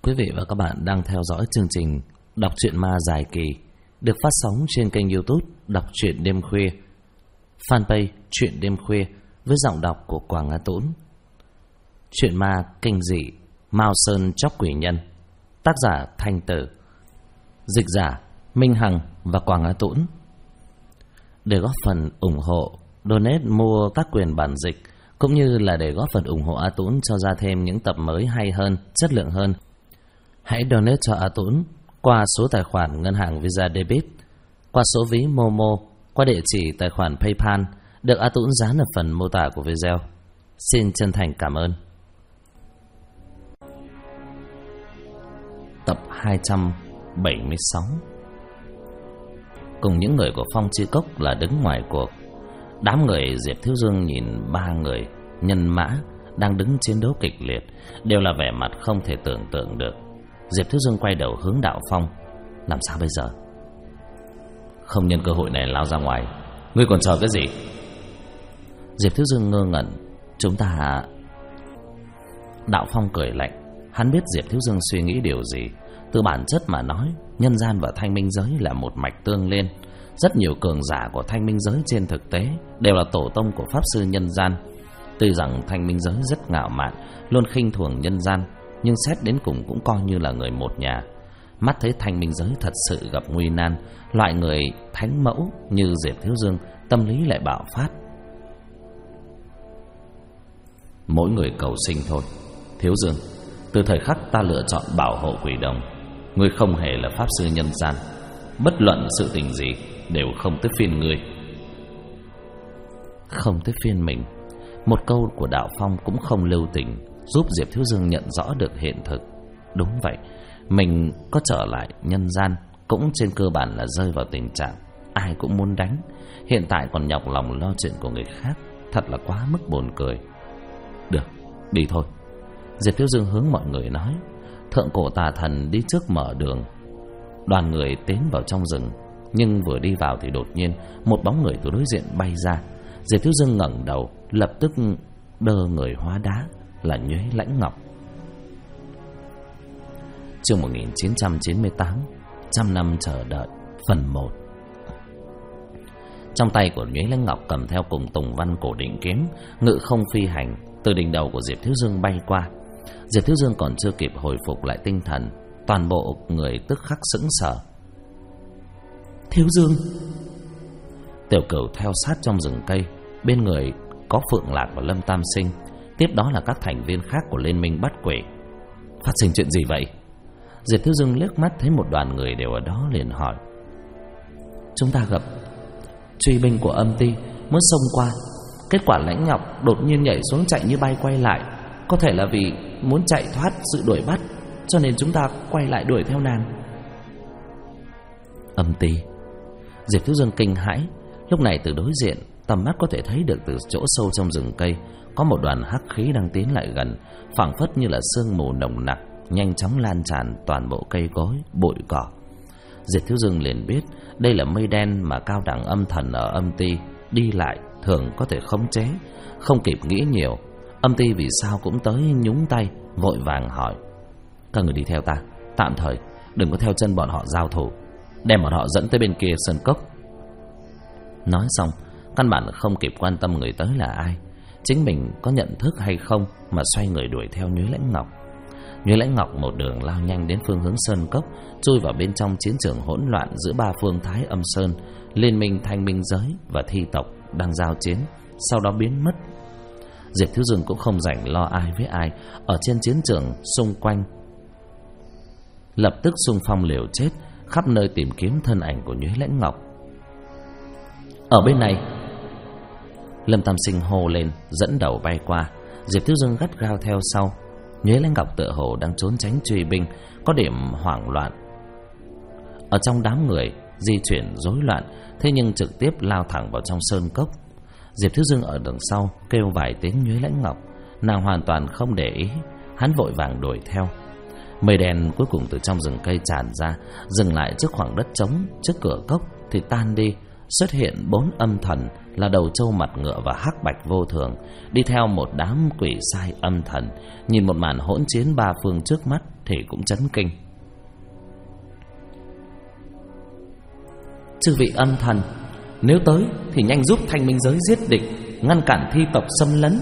Quý vị và các bạn đang theo dõi chương trình Đọc truyện ma dài kỳ được phát sóng trên kênh YouTube Đọc truyện đêm khuya, fanpage Truyện đêm khuya với giọng đọc của Quảng Á Tũng. Truyện ma kinh dị Mao Sơn Chóc Quỷ Nhân, tác giả Thanh Tử, dịch giả Minh Hằng và Quảng Á Tũng. Để góp phần ủng hộ, donate mua tác quyền bản dịch cũng như là để góp phần ủng hộ A Tũng cho ra thêm những tập mới hay hơn, chất lượng hơn, hãy donate cho A Tũng qua số tài khoản ngân hàng Visa Debit, qua số ví Momo, qua địa chỉ tài khoản PayPal được A Tũng dán ở phần mô tả của video. Xin chân thành cảm ơn. Tập 276. Cùng những người của Phong Chi Cốc là đứng ngoài cuộc. Đám người Diệp Thiếu Dương nhìn ba người nhân mã đang đứng chiến đấu kịch liệt, đều là vẻ mặt không thể tưởng tượng được. Diệp Thiếu Dương quay đầu hướng Đạo Phong. Làm sao bây giờ? Không nhân cơ hội này lao ra ngoài, ngươi còn chờ cái gì? Diệp Thiếu Dương ngơ ngẩn. Chúng ta... Đạo Phong cười lạnh. Hắn biết Diệp Thiếu Dương suy nghĩ điều gì. Từ bản chất mà nói, nhân gian và thanh minh giới là một mạch tương liên. Rất nhiều cường giả của thanh minh giới trên thực tế đều là tổ tông của pháp sư nhân gian. Tuy rằng thanh minh giới rất ngạo mạn, luôn khinh thường nhân gian, nhưng xét đến cùng cũng coi như là người một nhà. Mắt thấy thanh minh giới thật sự gặp nguy nan, loại người thánh mẫu như Diệp Thiếu Dương tâm lý lại bạo phát. Mỗi người cầu sinh thôi. Thiếu Dương, từ thời khắc ta lựa chọn bảo hộ quỷ đồng, ngươi không hề là pháp sư nhân gian. Bất luận sự tình gì đều không tới phiên ngươi. Không tới phiên mình. Một câu của Đạo Phong cũng không lưu tình, giúp Diệp Thiếu Dương nhận rõ được hiện thực. Đúng vậy, mình có trở lại nhân gian cũng trên cơ bản là rơi vào tình trạng ai cũng muốn đánh. Hiện tại còn nhọc lòng lo chuyện của người khác, thật là quá mức buồn cười. Được, đi thôi. Diệp Thiếu Dương hướng mọi người nói. Thượng cổ tà thần đi trước mở đường. Đoàn người tiến vào trong rừng, nhưng vừa đi vào thì đột nhiên một bóng người từ đối diện bay ra. Diệp Thiếu Dương ngẩng đầu, lập tức đơ người hóa đá, là Nhuế Lãnh Ngọc. Chương 1998, Trăm năm chờ đợi, phần 1. Trong tay của Nhuế Lãnh Ngọc cầm theo cùng Tùng Văn cổ định kiếm, ngự không phi hành, từ đỉnh đầu của Diệp Thiếu Dương bay qua. Diệp Thiếu Dương còn chưa kịp hồi phục lại tinh thần, toàn bộ người tức khắc sững sờ. Thiếu Dương! Tiểu Cửu theo sát trong rừng cây, bên người có Phượng Lạc và Lâm Tam Sinh, tiếp đó là các thành viên khác của Liên minh bắt quỷ. Phát sinh chuyện gì vậy? Diệp Thiếu Dương liếc mắt thấy một đoàn người đều ở đó, liền hỏi. Chúng ta gặp truy binh của Âm Ti muốn xông qua, kết quả Lãnh Ngọc đột nhiên nhảy xuống chạy như bay quay lại. Có thể là vì muốn chạy thoát sự đuổi bắt, cho nên chúng ta quay lại đuổi theo nàng. Âm Ti? Diệp Thiếu Dương kinh hãi. Lúc này từ đối diện, tầm mắt có thể thấy được từ chỗ sâu trong rừng cây có một đoàn hắc khí đang tiến lại gần, phảng phất như là sương mù nồng nặc, nhanh chóng lan tràn toàn bộ cây cối, bụi cỏ. Diệp Thiếu Dương liền biết đây là mây đen mà cao đẳng âm thần ở Âm Ti đi lại thường có thể khống chế. Không kịp nghĩ nhiều, Âm Ti vì sao cũng tới nhúng tay, vội vàng hỏi. Các người đi theo ta, tạm thời đừng có theo chân bọn họ giao thủ, đem bọn họ dẫn tới bên kia sơn cốc. Nói xong, căn bản không kịp quan tâm người tới là ai, chính mình có nhận thức hay không, mà xoay người đuổi theo Nhuế Lãnh Ngọc. Nhuế Lãnh Ngọc một đường lao nhanh đến phương hướng sơn cốc, chui vào bên trong chiến trường hỗn loạn giữa ba phương Thái Âm Sơn, Liên minh thanh minh giới và thi tộc đang giao chiến, sau đó biến mất. Diệp Thiếu Dương cũng không rảnh lo ai với ai, ở trên chiến trường xung quanh lập tức xung phong liều chết, khắp nơi tìm kiếm thân ảnh của Nhuế Lãnh Ngọc. Ở bên này, Lâm Tam Sinh hô lên, dẫn đầu bay qua. Diệp Thiếu Dương gắt gao theo sau. Nhuế Lãnh Ngọc tựa hồ đang trốn tránh truy binh, có điểm hoảng loạn. Ở trong đám người di chuyển rối loạn, thế nhưng trực tiếp lao thẳng vào trong sơn cốc. Diệp Thiếu Dương ở đằng sau kêu vài tiếng Nhuế Lãnh Ngọc, nàng hoàn toàn không để ý. Hắn vội vàng đuổi theo. Mây đen cuối cùng từ trong rừng cây tràn ra, dừng lại trước khoảng đất trống trước cửa cốc thì tan đi, xuất hiện 4 âm thần là Đầu Trâu Mặt Ngựa và Hắc Bạch Vô Thường, đi theo một đám quỷ sai âm thần. Nhìn một màn hỗn chiến ba phương trước mắt thì cũng chấn kinh. Chư vị âm thần, nếu tới thì nhanh giúp Thanh Minh Giới giết địch, ngăn cản thi tộc xâm lấn.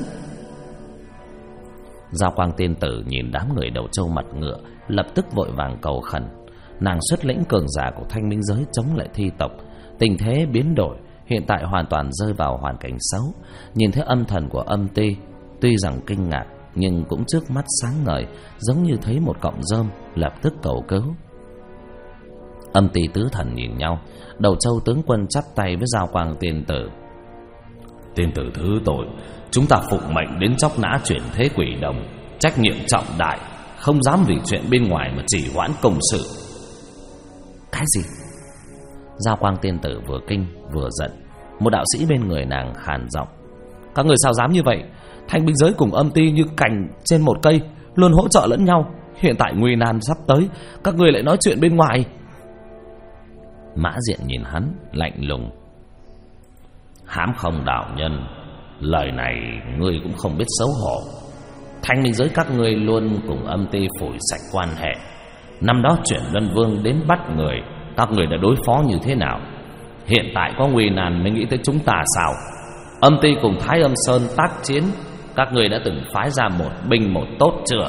Giao Quang Tiên Tử nhìn đám người Đầu Trâu Mặt Ngựa, lập tức vội vàng cầu khẩn. Nàng xuất lĩnh cường giả của Thanh Minh Giới chống lại thi tộc. Tình thế biến đổi, hiện tại hoàn toàn rơi vào hoàn cảnh xấu. Nhìn thấy âm thần của Âm Ti, tuy rằng kinh ngạc nhưng cũng trước mắt sáng ngời, giống như thấy một cọng rơm, lập tức cầu cứu. Âm Ti tứ thần nhìn nhau. Đầu Châu tướng quân chắp tay với Giao Quang Tiên Tử. Tiên tử thứ tội, chúng ta phụng mệnh đến chóc nã chuyển thế quỷ đồng, trách nhiệm trọng đại, không dám vì chuyện bên ngoài mà trì hoãn công sự. Cái gì? Giao Quang Tiên Tử vừa kinh vừa giận. Một đạo sĩ bên người nàng khàn giọng. Các người sao dám như vậy? Thanh Minh Giới cùng Âm Ti như cành trên một cây, luôn hỗ trợ lẫn nhau. Hiện tại nguy nan sắp tới, các người lại nói chuyện bên ngoài. Mã Diện nhìn hắn lạnh lùng. Hãm không đạo nhân, lời này ngươi cũng không biết xấu hổ. Thanh Minh Giới các ngươi luôn cùng Âm Ti phủi sạch quan hệ. Năm đó chuyện Luân Vương đến bắt người, các người đã đối phó như thế nào? Hiện tại có nguy nan mới nghĩ tới chúng ta sao? Âm Ti cùng Thái Âm Sơn tác chiến, các người đã từng phái ra một binh một tốt chưa?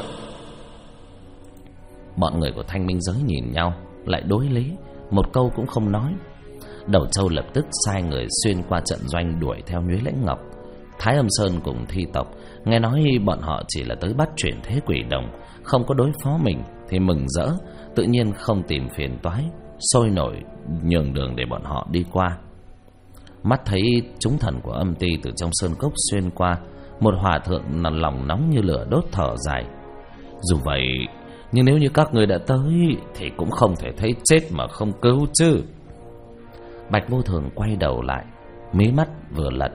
Bọn người của Thanh Minh Giới nhìn nhau, lại đối lý, một câu cũng không nói. Đầu Châu lập tức sai người xuyên qua trận doanh đuổi theo Nhuế Lãnh Ngọc. Thái Âm Sơn cùng thi tộc nghe nói bọn họ chỉ là tới bắt chuyển thế quỷ đồng, không có đối phó mình thì mừng rỡ, tự nhiên không tìm phiền toái, sôi nổi nhường đường để bọn họ đi qua. Mắt thấy chúng thần của Âm Ti từ trong sơn cốc xuyên qua, một hòa thượng lòng nóng như lửa đốt thở dài. Dù vậy, nhưng nếu như các người đã tới thì cũng không thể thấy chết mà không cứu chứ. Bạch Vô Thường quay đầu lại, mí mắt vừa lật.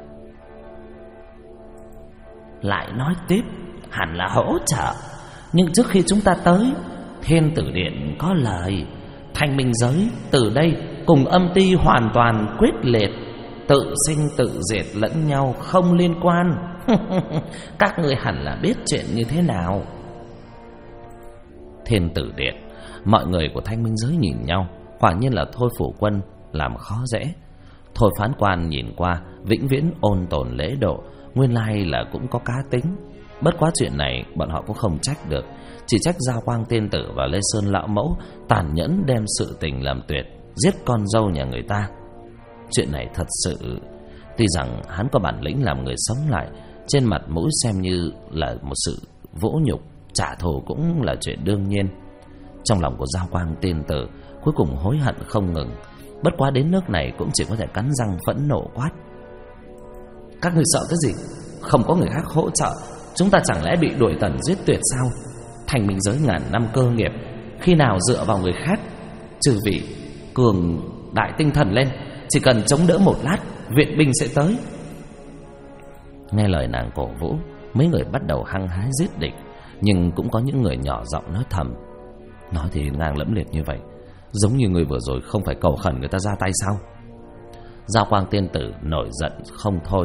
Lại nói tiếp, hẳn là hỗ trợ. Nhưng trước khi chúng ta tới, Thiên Tử Điện có lời, Thanh Minh Giới từ đây cùng Âm Ti hoàn toàn quyết liệt, tự sinh tự diệt lẫn nhau, không liên quan. Các người hẳn là biết chuyện như thế nào. Thiên Tử Điện, mọi người của Thanh Minh Giới nhìn nhau, quả nhiên là Thôi Phủ Quân làm khó dễ. Thôi Phán Quan nhìn qua, vĩnh viễn ôn tồn lễ độ, nguyên lai là cũng có cá tính. Bất quá chuyện này bọn họ cũng không trách được, chỉ trách Giao Quang Tiên Tử và Lê Sơn Lão Mẫu tàn nhẫn đem sự tình làm tuyệt, giết con dâu nhà người ta. Chuyện này thật sự, tuy rằng hắn có bản lĩnh làm người sống lại, trên mặt mũi xem như là một sự vỗ nhục, trả thù cũng là chuyện đương nhiên. Trong lòng của Giao Quang Tiên Tử cuối cùng hối hận không ngừng, bất quá đến nước này cũng chỉ có thể cắn răng phẫn nộ quát. Các người sợ cái gì? Không có người khác hỗ trợ, chúng ta chẳng lẽ bị đuổi tận giết tuyệt sao? Thanh Minh Giới ngàn năm cơ nghiệp, khi nào dựa vào người khác? Trừ vị cường đại tinh thần lên, chỉ cần chống đỡ một lát, viện binh sẽ tới. Nghe lời nàng cổ vũ, mấy người bắt đầu hăng hái giết địch, nhưng cũng có những người nhỏ giọng nói thầm. Nói thì ngang lẫm liệt như vậy, giống như người vừa rồi không phải cầu khẩn người ta ra tay sao? Giao Quang Tiên Tử nổi giận không thôi.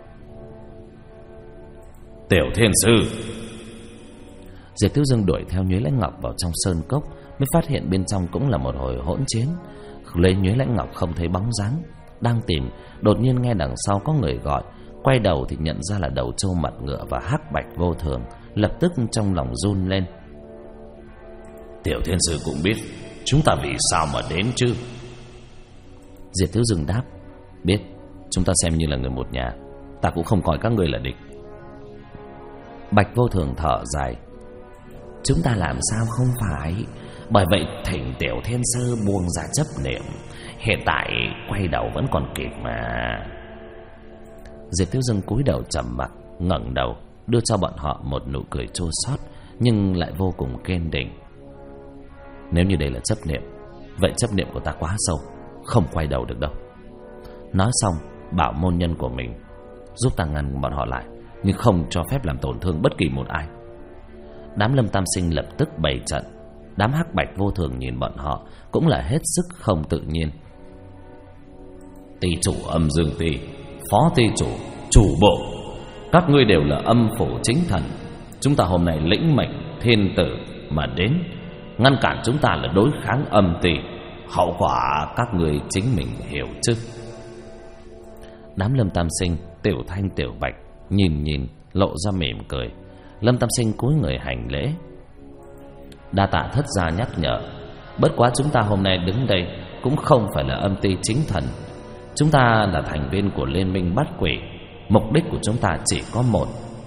Tiểu Thiên Sư! Diệp Thiếu Dương đuổi theo Nhuế Lãnh Ngọc vào trong sơn cốc, mới phát hiện bên trong cũng là một hồi hỗn chiến. Lên Nhuế Lãnh Ngọc không thấy bóng dáng, đang tìm, đột nhiên nghe đằng sau có người gọi, quay đầu thì nhận ra là Đầu Trâu Mặt Ngựa và Hắc Bạch Vô Thường, lập tức trong lòng run lên. Tiểu Thiên Sư cũng biết chúng ta vì sao mà đến chứ? Diệp Thiếu Dương đáp, biết, chúng ta xem như là người một nhà, ta cũng không coi các người là địch. Bạch Vô Thường thở dài, chúng ta làm sao không phải, bởi vậy thỉnh Tiểu Thiên Sư buông ra chấp niệm, hiện tại quay đầu vẫn còn kịp mà. Diệp Thiếu Dương cúi đầu trầm mặc, ngẩng đầu đưa cho bọn họ một nụ cười chua xót nhưng lại vô cùng kiên định. Nếu như đây là chấp niệm, vậy chấp niệm của ta quá sâu, không quay đầu được đâu. Nói xong, bảo môn nhân của mình giúp ta ngăn bọn họ lại, nhưng không cho phép làm tổn thương bất kỳ một ai. Đám Lâm Tam Sinh lập tức bày trận. Đám Hắc Bạch Vô Thường nhìn bọn họ cũng là hết sức không tự nhiên. Ty chủ Âm Dương Ty, phó ty chủ, chủ bộ, các ngươi đều là âm phủ chính thần. Chúng ta hôm nay lĩnh mệnh thiên tử mà đến, ngăn cản chúng ta là đối kháng âm ty. Hậu quả các ngươi chính mình hiểu chứ. Đám Lâm Tam Sinh, Tiểu Thanh, Tiểu Bạch nhìn lộ ra mỉm cười. Lâm Tam Sinh cúi người hành lễ. Đa tạ thất gia nhắc nhở. Bất quá chúng ta hôm nay đứng đây cũng không phải là âm ty chính thần. Chúng ta là thành viên của Liên minh Bát Quỷ. Mục đích của chúng ta chỉ có một,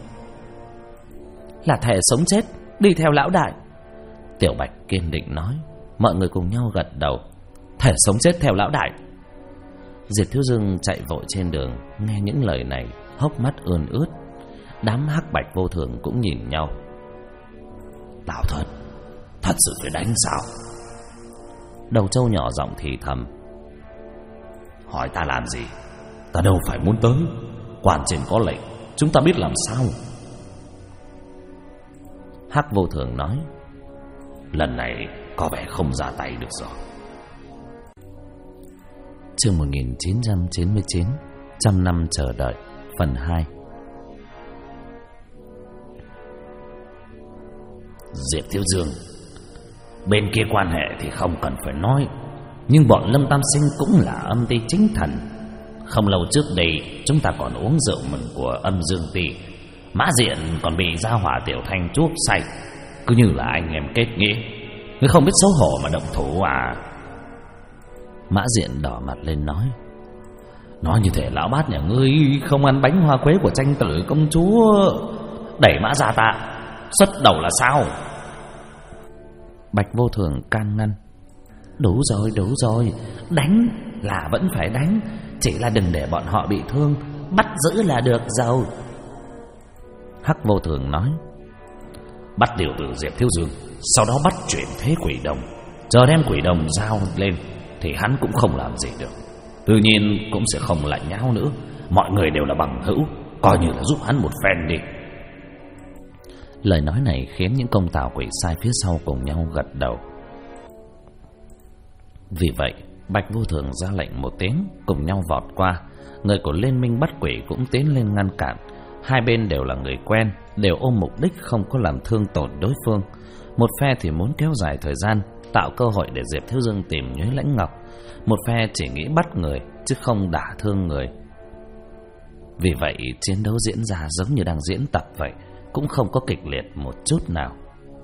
là thề sống chết đi theo lão đại. Tiểu Bạch kiên định nói. Mọi người cùng nhau gật đầu. Thề sống chết theo lão đại. Diệp Thiếu Dương chạy vội trên đường, nghe những lời này hốc mắt ươn ướt. Đám Hắc Bạch Vô Thường cũng nhìn nhau. Lão thật sự phải đánh sao? Đầu trâu nhỏ giọng thì thầm. Hỏi ta làm gì? Ta đâu phải muốn tới. Quan trên có lệnh, chúng ta biết làm sao. Hắc Vô Thường nói. Lần này có vẻ không ra tay được rồi. Chương 1999, Trăm năm chờ đợi, phần 2. Diệp Thiếu Dương, bên kia quan hệ thì không cần phải nói, nhưng bọn Lâm Tam Sinh cũng là âm ty chính thần. Không lâu trước đây chúng ta còn uống rượu mừng của Âm Dương Ty. Mã Diện còn bị gia hỏa Tiểu Thanh chuốc say, cứ như là anh em kết nghĩa. Ngươi không biết xấu hổ mà động thủ à? Mã Diện đỏ mặt lên nói. Nói như thể lão bát nhà ngươi không ăn bánh hoa quế của Tranh Tử công chúa. Đẩy Mã gia ta xuất đầu là sao? Bạch Vô Thường can ngăn. Đủ rồi, đánh là vẫn phải đánh, chỉ là đừng để bọn họ bị thương, bắt giữ là được rồi. Hắc Vô Thường nói. Bắt điều tử Diệp Thiếu Dương, sau đó bắt chuyển thế Quỷ Đồng. Chờ đem Quỷ Đồng giao lên thì hắn cũng không làm gì được, tự nhiên cũng sẽ không lại nháo nữa. Mọi người đều là bằng hữu, coi như là giúp hắn một phen đi. Lời nói này khiến những công tào quỷ sai phía sau cùng nhau gật đầu. Vì vậy Bạch Vô Thường ra lệnh một tiếng, cùng nhau vọt qua. Người của Liên minh Bắt Quỷ cũng tiến lên ngăn cản. Hai bên đều là người quen, đều ôm mục đích không có làm thương tổn đối phương. Một phe thì muốn kéo dài thời gian, tạo cơ hội để Diệp Thiếu Dương tìm Nhuế Lãnh Ngọc. Một phe chỉ nghĩ bắt người chứ không đả thương người. Vì vậy chiến đấu diễn ra giống như đang diễn tập vậy, cũng không có kịch liệt một chút nào.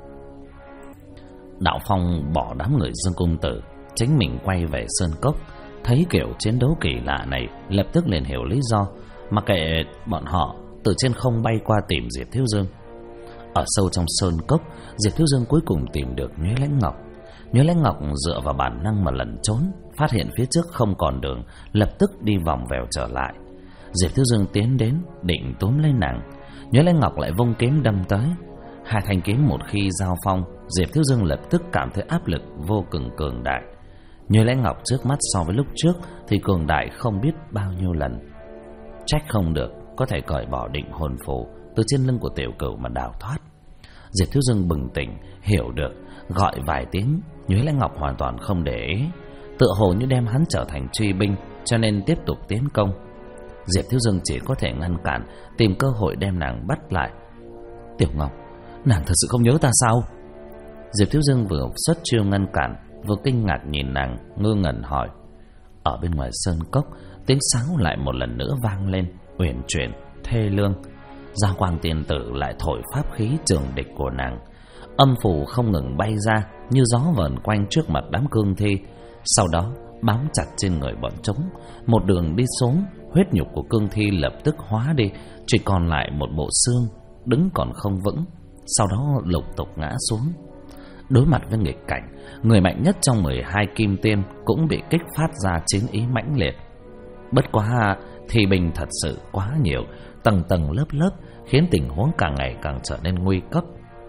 Đạo Phong bỏ đám người Dương Cung Tử, chính mình quay về Sơn Cốc. Thấy kiểu chiến đấu kỳ lạ này, lập tức liền hiểu lý do, mà kệ bọn họ từ trên không bay qua tìm Diệp Thiếu Dương. Ở sâu trong Sơn Cốc, Diệp Thiếu Dương cuối cùng tìm được Nhuế Lãnh Ngọc. Nhuế Lãnh Ngọc dựa vào bản năng mà lẩn trốn, phát hiện phía trước không còn đường, lập tức đi vòng vèo trở lại. Diệp Thiếu Dương tiến đến định túm lấy nàng, Nhuế Lãnh Ngọc lại vung kiếm đâm tới. Hai thanh kiếm một khi giao phong, Diệp Thiếu Dương lập tức cảm thấy áp lực vô cùng cường đại. Nhuế Lãnh Ngọc trước mắt so với lúc trước thì cường đại không biết bao nhiêu lần. Trách không được có thể cởi bỏ định hồn phù từ trên lưng của Tiểu Cửu mà đào thoát. Diệp Thiếu Dương bừng tỉnh, hiểu được, gọi vài tiếng, Nhuế Lãnh Ngọc hoàn toàn không để ý, tựa hồ như đem hắn trở thành truy binh, cho nên tiếp tục tiến công. Diệp Thiếu Dương chỉ có thể ngăn cản, tìm cơ hội đem nàng bắt lại. Tiểu Ngọc, nàng thật sự không nhớ ta sao? Diệp Thiếu Dương vừa xuất chiêu ngăn cản, vừa kinh ngạc nhìn nàng, ngơ ngẩn hỏi. Ở bên ngoài sơn cốc, tiếng sáo lại một lần nữa vang lên, uyển chuyển, thê lương. Gia Quang Tiên Tử lại thổi pháp khí trường địch của nàng. Âm phù không ngừng bay ra như gió vờn quanh trước mặt đám cương thi, sau đó bám chặt trên người bọn chúng. Một đường đi xuống, huyết nhục của cương thi lập tức hóa đi, chỉ còn lại một bộ xương, đứng còn không vững, sau đó lục tục ngã xuống. Đối mặt với nghịch cảnh, người mạnh nhất trong 12 kim tiên cũng bị kích phát ra chiến ý mãnh liệt. Bất quá thì binh thật sự quá nhiều, tầng tầng lớp lớp, khiến tình huống càng ngày càng trở nên nguy cấp.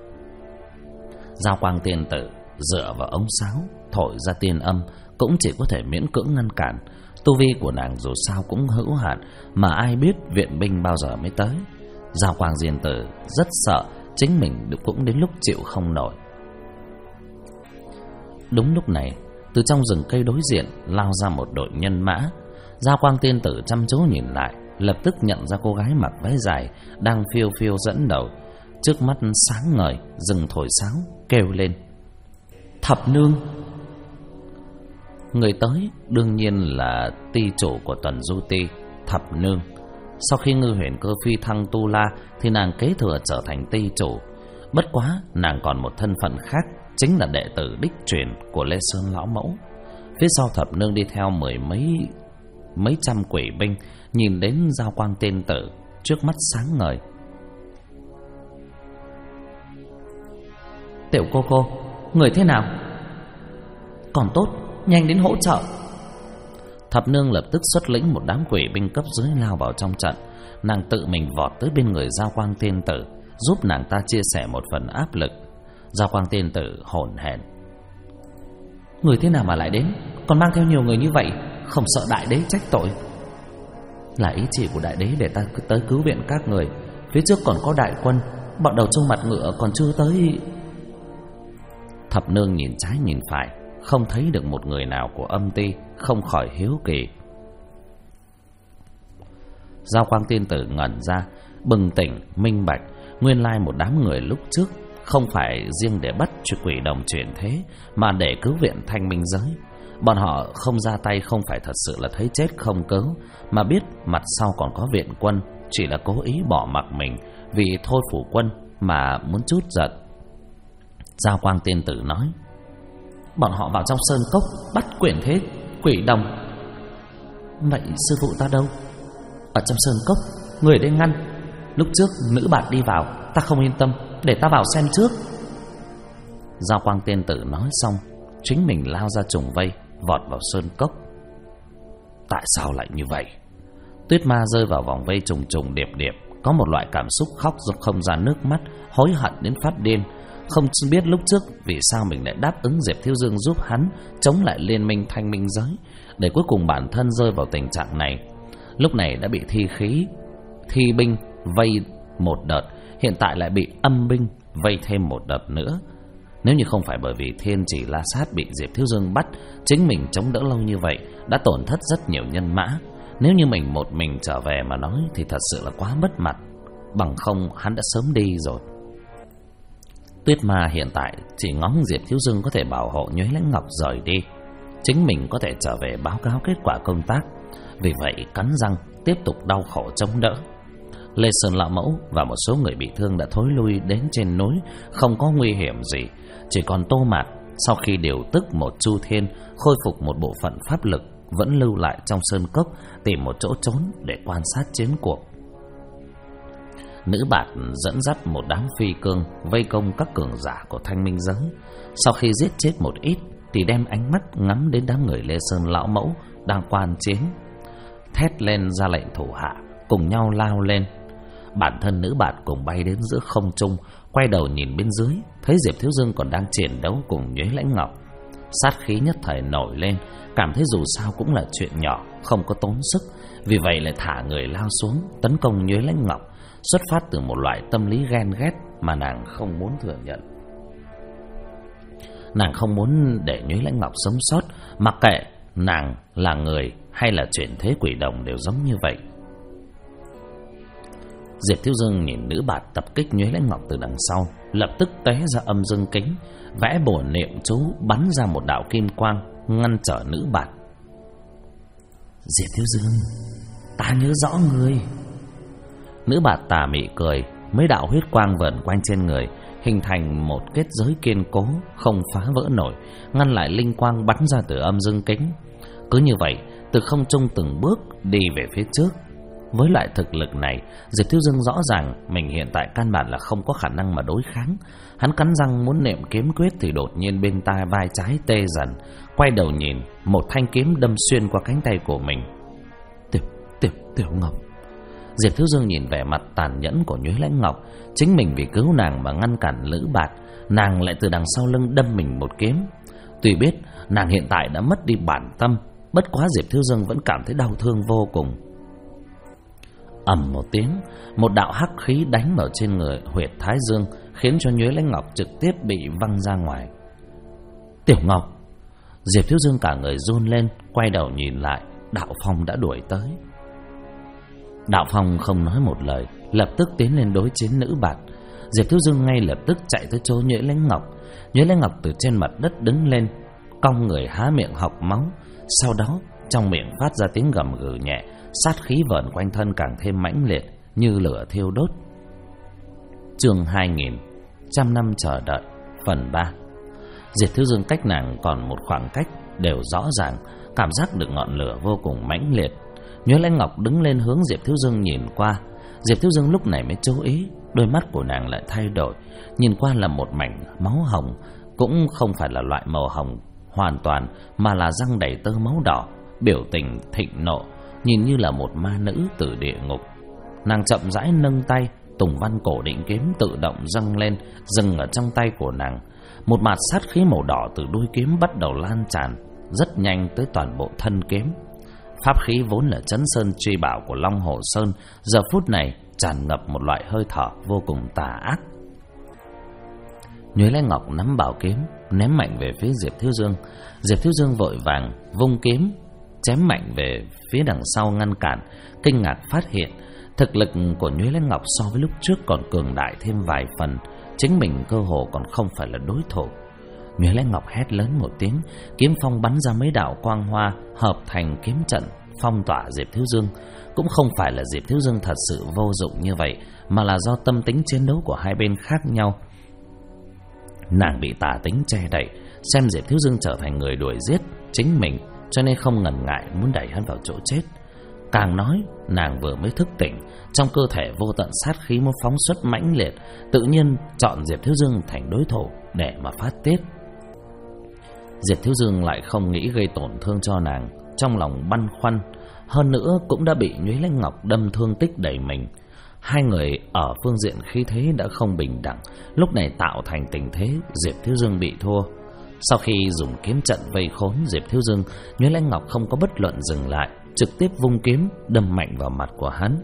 Giao Quang Tiên Tử dựa vào ống sáo thổi ra tiên âm, cũng chỉ có thể miễn cưỡng ngăn cản. Tu vi của nàng dù sao cũng hữu hạn, mà ai biết viện binh bao giờ mới tới. Giao Quang Tiên Tử rất sợ chính mình cũng đến lúc chịu không nổi. Đúng lúc này, từ trong rừng cây đối diện lao ra một đội nhân mã. Giao Quang tiên tử chăm chú nhìn lại, lập tức nhận ra cô gái mặc váy dài đang phiêu phiêu dẫn đầu. Trước mắt sáng ngời, rừng thổi sáo, kêu lên: Thập nương! Người tới đương nhiên là ty chủ của Tuần Du Ti, Thập nương. Sau khi Ngư Huyền Cơ phi thăng tu la thì nàng kế thừa trở thành ty chủ. Bất quá nàng còn một thân phận khác, chính là đệ tử đích truyền của Lê Sơn lão mẫu. Phía sau Thập nương đi theo mười mấy trăm quỷ binh, nhìn đến Giao Quang tiên tử, trước mắt sáng ngời. Tiểu cô, người thế nào? Còn tốt, nhanh đến hỗ trợ. Thập nương lập tức xuất lĩnh một đám quỷ binh cấp dưới lao vào trong trận. Nàng tự mình vọt tới bên người Giao Quang tiên tử, giúp nàng ta chia sẻ một phần áp lực. Giao Quang tiên tử hổn hển: Người thế nào mà lại đến, còn mang theo nhiều người như vậy, không sợ đại đế trách tội? Là ý chỉ của đại đế để ta tới cứu viện các người. Phía trước còn có đại quân, bọn đầu trâu mặt ngựa còn chưa tới. Thập nương nhìn trái nhìn phải, không thấy được một người nào của âm ty, không khỏi hiếu kỳ. Giao Quang tiên tử ngẩn ra, bừng tỉnh minh bạch, nguyên lai một đám người lúc trước không phải riêng để bắt quỷ đồng chuyển thế, mà để cứu viện Thanh Minh giới. Bọn họ không ra tay không phải thật sự là thấy chết không cứu, mà biết mặt sau còn có viện quân, chỉ là cố ý bỏ mặc mình vì thôi phủ quân mà muốn trút giận. Giao Quang tiên tử nói: Bọn họ vào trong sơn cốc bắt quyển thế quỷ đồng. Vậy sư phụ ta đâu? Ở trong sơn cốc, người đây ngăn. Lúc trước nữ bạn đi vào, ta không yên tâm, để ta vào xem trước. Giao Quang tiên tử nói xong, chính mình lao ra trùng vây, vọt vào sơn cốc. Tại sao lại như vậy? Tuyết Ma rơi vào vòng vây trùng trùng điệp điệp, có một loại cảm xúc khóc không ra nước mắt, hối hận đến phát điên. Không biết lúc trước vì sao mình lại đáp ứng Diệp Thiếu Dương giúp hắn chống lại liên minh Thanh Minh giới, để cuối cùng bản thân rơi vào tình trạng này. Lúc này đã bị thi binh vây một đợt, hiện tại lại bị âm binh vây thêm một đợt nữa. Nếu như không phải bởi vì Thiên Chỉ La Sát bị Diệp Thiếu Dương bắt, chính mình chống đỡ lâu như vậy đã tổn thất rất nhiều nhân mã. Nếu như mình một mình trở về mà nói thì thật sự là quá mất mặt, bằng không hắn đã sớm đi rồi. Tuyết Ma hiện tại chỉ ngóng Diệp Thiếu Dương có thể bảo hộ Nhuế Lãnh Ngọc rời đi, chính mình có thể trở về báo cáo kết quả công tác. Vì vậy cắn răng tiếp tục đau khổ chống đỡ. Lê Sơn lão mẫu và một số người bị thương đã thối lui đến trên núi, không có nguy hiểm gì. Chỉ còn Tô Mạt sau khi điều tức một chu thiên, khôi phục một bộ phận pháp lực, vẫn lưu lại trong sơn cốc tìm một chỗ trốn để quan sát chiến cuộc. Nữ Bạt dẫn dắt một đám phi cương vây công các cường giả của Thanh Minh giới. Sau khi giết chết một ít thì đem ánh mắt ngắm đến đám người Lê Sơn lão mẫu đang quan chiến, thét lên ra lệnh thủ hạ cùng nhau lao lên. Bản thân Nữ Bạt cùng bay đến giữa không trung, quay đầu nhìn bên dưới, thấy Diệp Thiếu Dương còn đang chiến đấu cùng Nhuế Lãnh Ngọc. Sát khí nhất thời nổi lên, cảm thấy dù sao cũng là chuyện nhỏ, không có tốn sức, vì vậy lại thả người lao xuống tấn công Nhuế Lãnh Ngọc, xuất phát từ một loại tâm lý ghen ghét mà nàng không muốn thừa nhận. Nàng không muốn để Nhuế Lãnh Ngọc sống sót, mặc kệ nàng là người hay là chuyển thế quỷ đồng đều giống như vậy. Diệp Thiếu Dương nhìn Nữ Bạt tập kích Nhuế Lãnh Ngọc từ đằng sau, lập tức tế ra âm dương kính, vẽ bổ niệm chú, bắn ra một đạo kim quang ngăn trở Nữ Bạt. Diệp Thiếu Dương, ta nhớ rõ ngươi. Nữ Bạt tà mị cười, mấy đạo huyết quang vờn quanh trên người, hình thành một kết giới kiên cố, không phá vỡ nổi, ngăn lại linh quang bắn ra từ âm dương kính. Cứ như vậy, từ không trung từng bước đi về phía trước. Với loại thực lực này, Diệp Thiếu Dương rõ ràng mình hiện tại căn bản là không có khả năng mà đối kháng. Hắn cắn răng muốn niệm kiếm quyết thì đột nhiên bên tai vai trái tê dần, quay đầu nhìn, một thanh kiếm đâm xuyên qua cánh tay của mình. Tiểu Ngọc. Diệp Thiếu Dương nhìn vẻ mặt tàn nhẫn của Nhuế Lãnh Ngọc, chính mình vì cứu nàng mà ngăn cản Nữ Bạt, nàng lại từ đằng sau lưng đâm mình một kiếm. Tuy biết nàng hiện tại đã mất đi bản tâm, bất quá Diệp Thiếu Dương vẫn cảm thấy đau thương vô cùng. Ầm một tiếng, một đạo hắc khí đánh vào trên người huyệt Thái Dương, khiến cho Nhuế Lãnh Ngọc trực tiếp bị văng ra ngoài. Tiểu Ngọc. Diệp Thiếu Dương cả người run lên, quay đầu nhìn lại, Đạo Phong đã đuổi tới. Đạo Phong không nói một lời, lập tức tiến lên đối chiến nữ bạt. Diệp Thiếu Dương ngay lập tức chạy tới chỗ Nhuế Lãnh Ngọc. Nhuế Lãnh Ngọc từ trên mặt đất đứng lên, cong người há miệng hộc máu. Sau đó trong miệng phát ra tiếng gầm gừ nhẹ, sát khí vờn quanh thân càng thêm mãnh liệt như lửa thiêu đốt. Chương 2000 Trăm năm chờ đợi phần 3. Diệp Thiếu Dương cách nàng còn một khoảng cách đều rõ ràng, cảm giác được ngọn lửa vô cùng mãnh liệt. Nhuế Lãnh Ngọc đứng lên hướng Diệp Thiếu Dương nhìn qua. Diệp Thiếu Dương lúc này mới chú ý, đôi mắt của nàng lại thay đổi, nhìn qua là một mảnh máu hồng, cũng không phải là loại màu hồng hoàn toàn, mà là răng đầy tơ máu đỏ, biểu tình thịnh nộ, nhìn như là một ma nữ từ địa ngục. Nàng chậm rãi nâng tay, tùng văn cổ định kiếm tự động dâng lên, dừng ở trong tay của nàng. Một mạt sát khí màu đỏ từ đuôi kiếm bắt đầu lan tràn, rất nhanh tới toàn bộ thân kiếm. Pháp khí vốn là Chấn Sơn Truy Bảo của Long Hồ Sơn, giờ phút này tràn ngập một loại hơi thở vô cùng tà ác. Nhuế Lãnh Ngọc nắm bảo kiếm, ném mạnh về phía Diệp Thiếu Dương. Diệp Thiếu Dương vội vàng vung kiếm, chém mạnh về phía đằng sau ngăn cản. Kinh ngạc phát hiện thực lực của Nhuế Lãnh Ngọc so với lúc trước còn cường đại thêm vài phần, chính mình cơ hồ còn không phải là đối thủ. Nhuế Lãnh Ngọc hét lớn một tiếng, kiếm phong bắn ra mấy đạo quang hoa, hợp thành kiếm trận phong tỏa Diệp Thiếu Dương. Cũng không phải là Diệp Thiếu Dương thật sự vô dụng như vậy, mà là do tâm tính chiến đấu của hai bên khác nhau. Nàng bị tà tính che đậy, xem Diệp Thiếu Dương trở thành người đuổi giết chính mình, cho nên không ngần ngại muốn đẩy hắn vào chỗ chết. Càng nói, nàng vừa mới thức tỉnh, trong cơ thể vô tận sát khí muốn phóng xuất mãnh liệt, tự nhiên chọn Diệp Thiếu Dương thành đối thủ để mà phát tiết. Diệp Thiếu Dương lại không nghĩ gây tổn thương cho nàng, trong lòng băn khoăn, hơn nữa cũng đã bị Nhuế Lãnh Ngọc đâm thương tích đầy mình. Hai người ở phương diện khí thế đã không bình đẳng, lúc này tạo thành tình thế Diệp Thiếu Dương bị thua. Sau khi dùng kiếm trận vây khốn Diệp Thiếu Dương, Nhuế Lãnh Ngọc không có bất luận dừng lại, trực tiếp vung kiếm đâm mạnh vào mặt của hắn.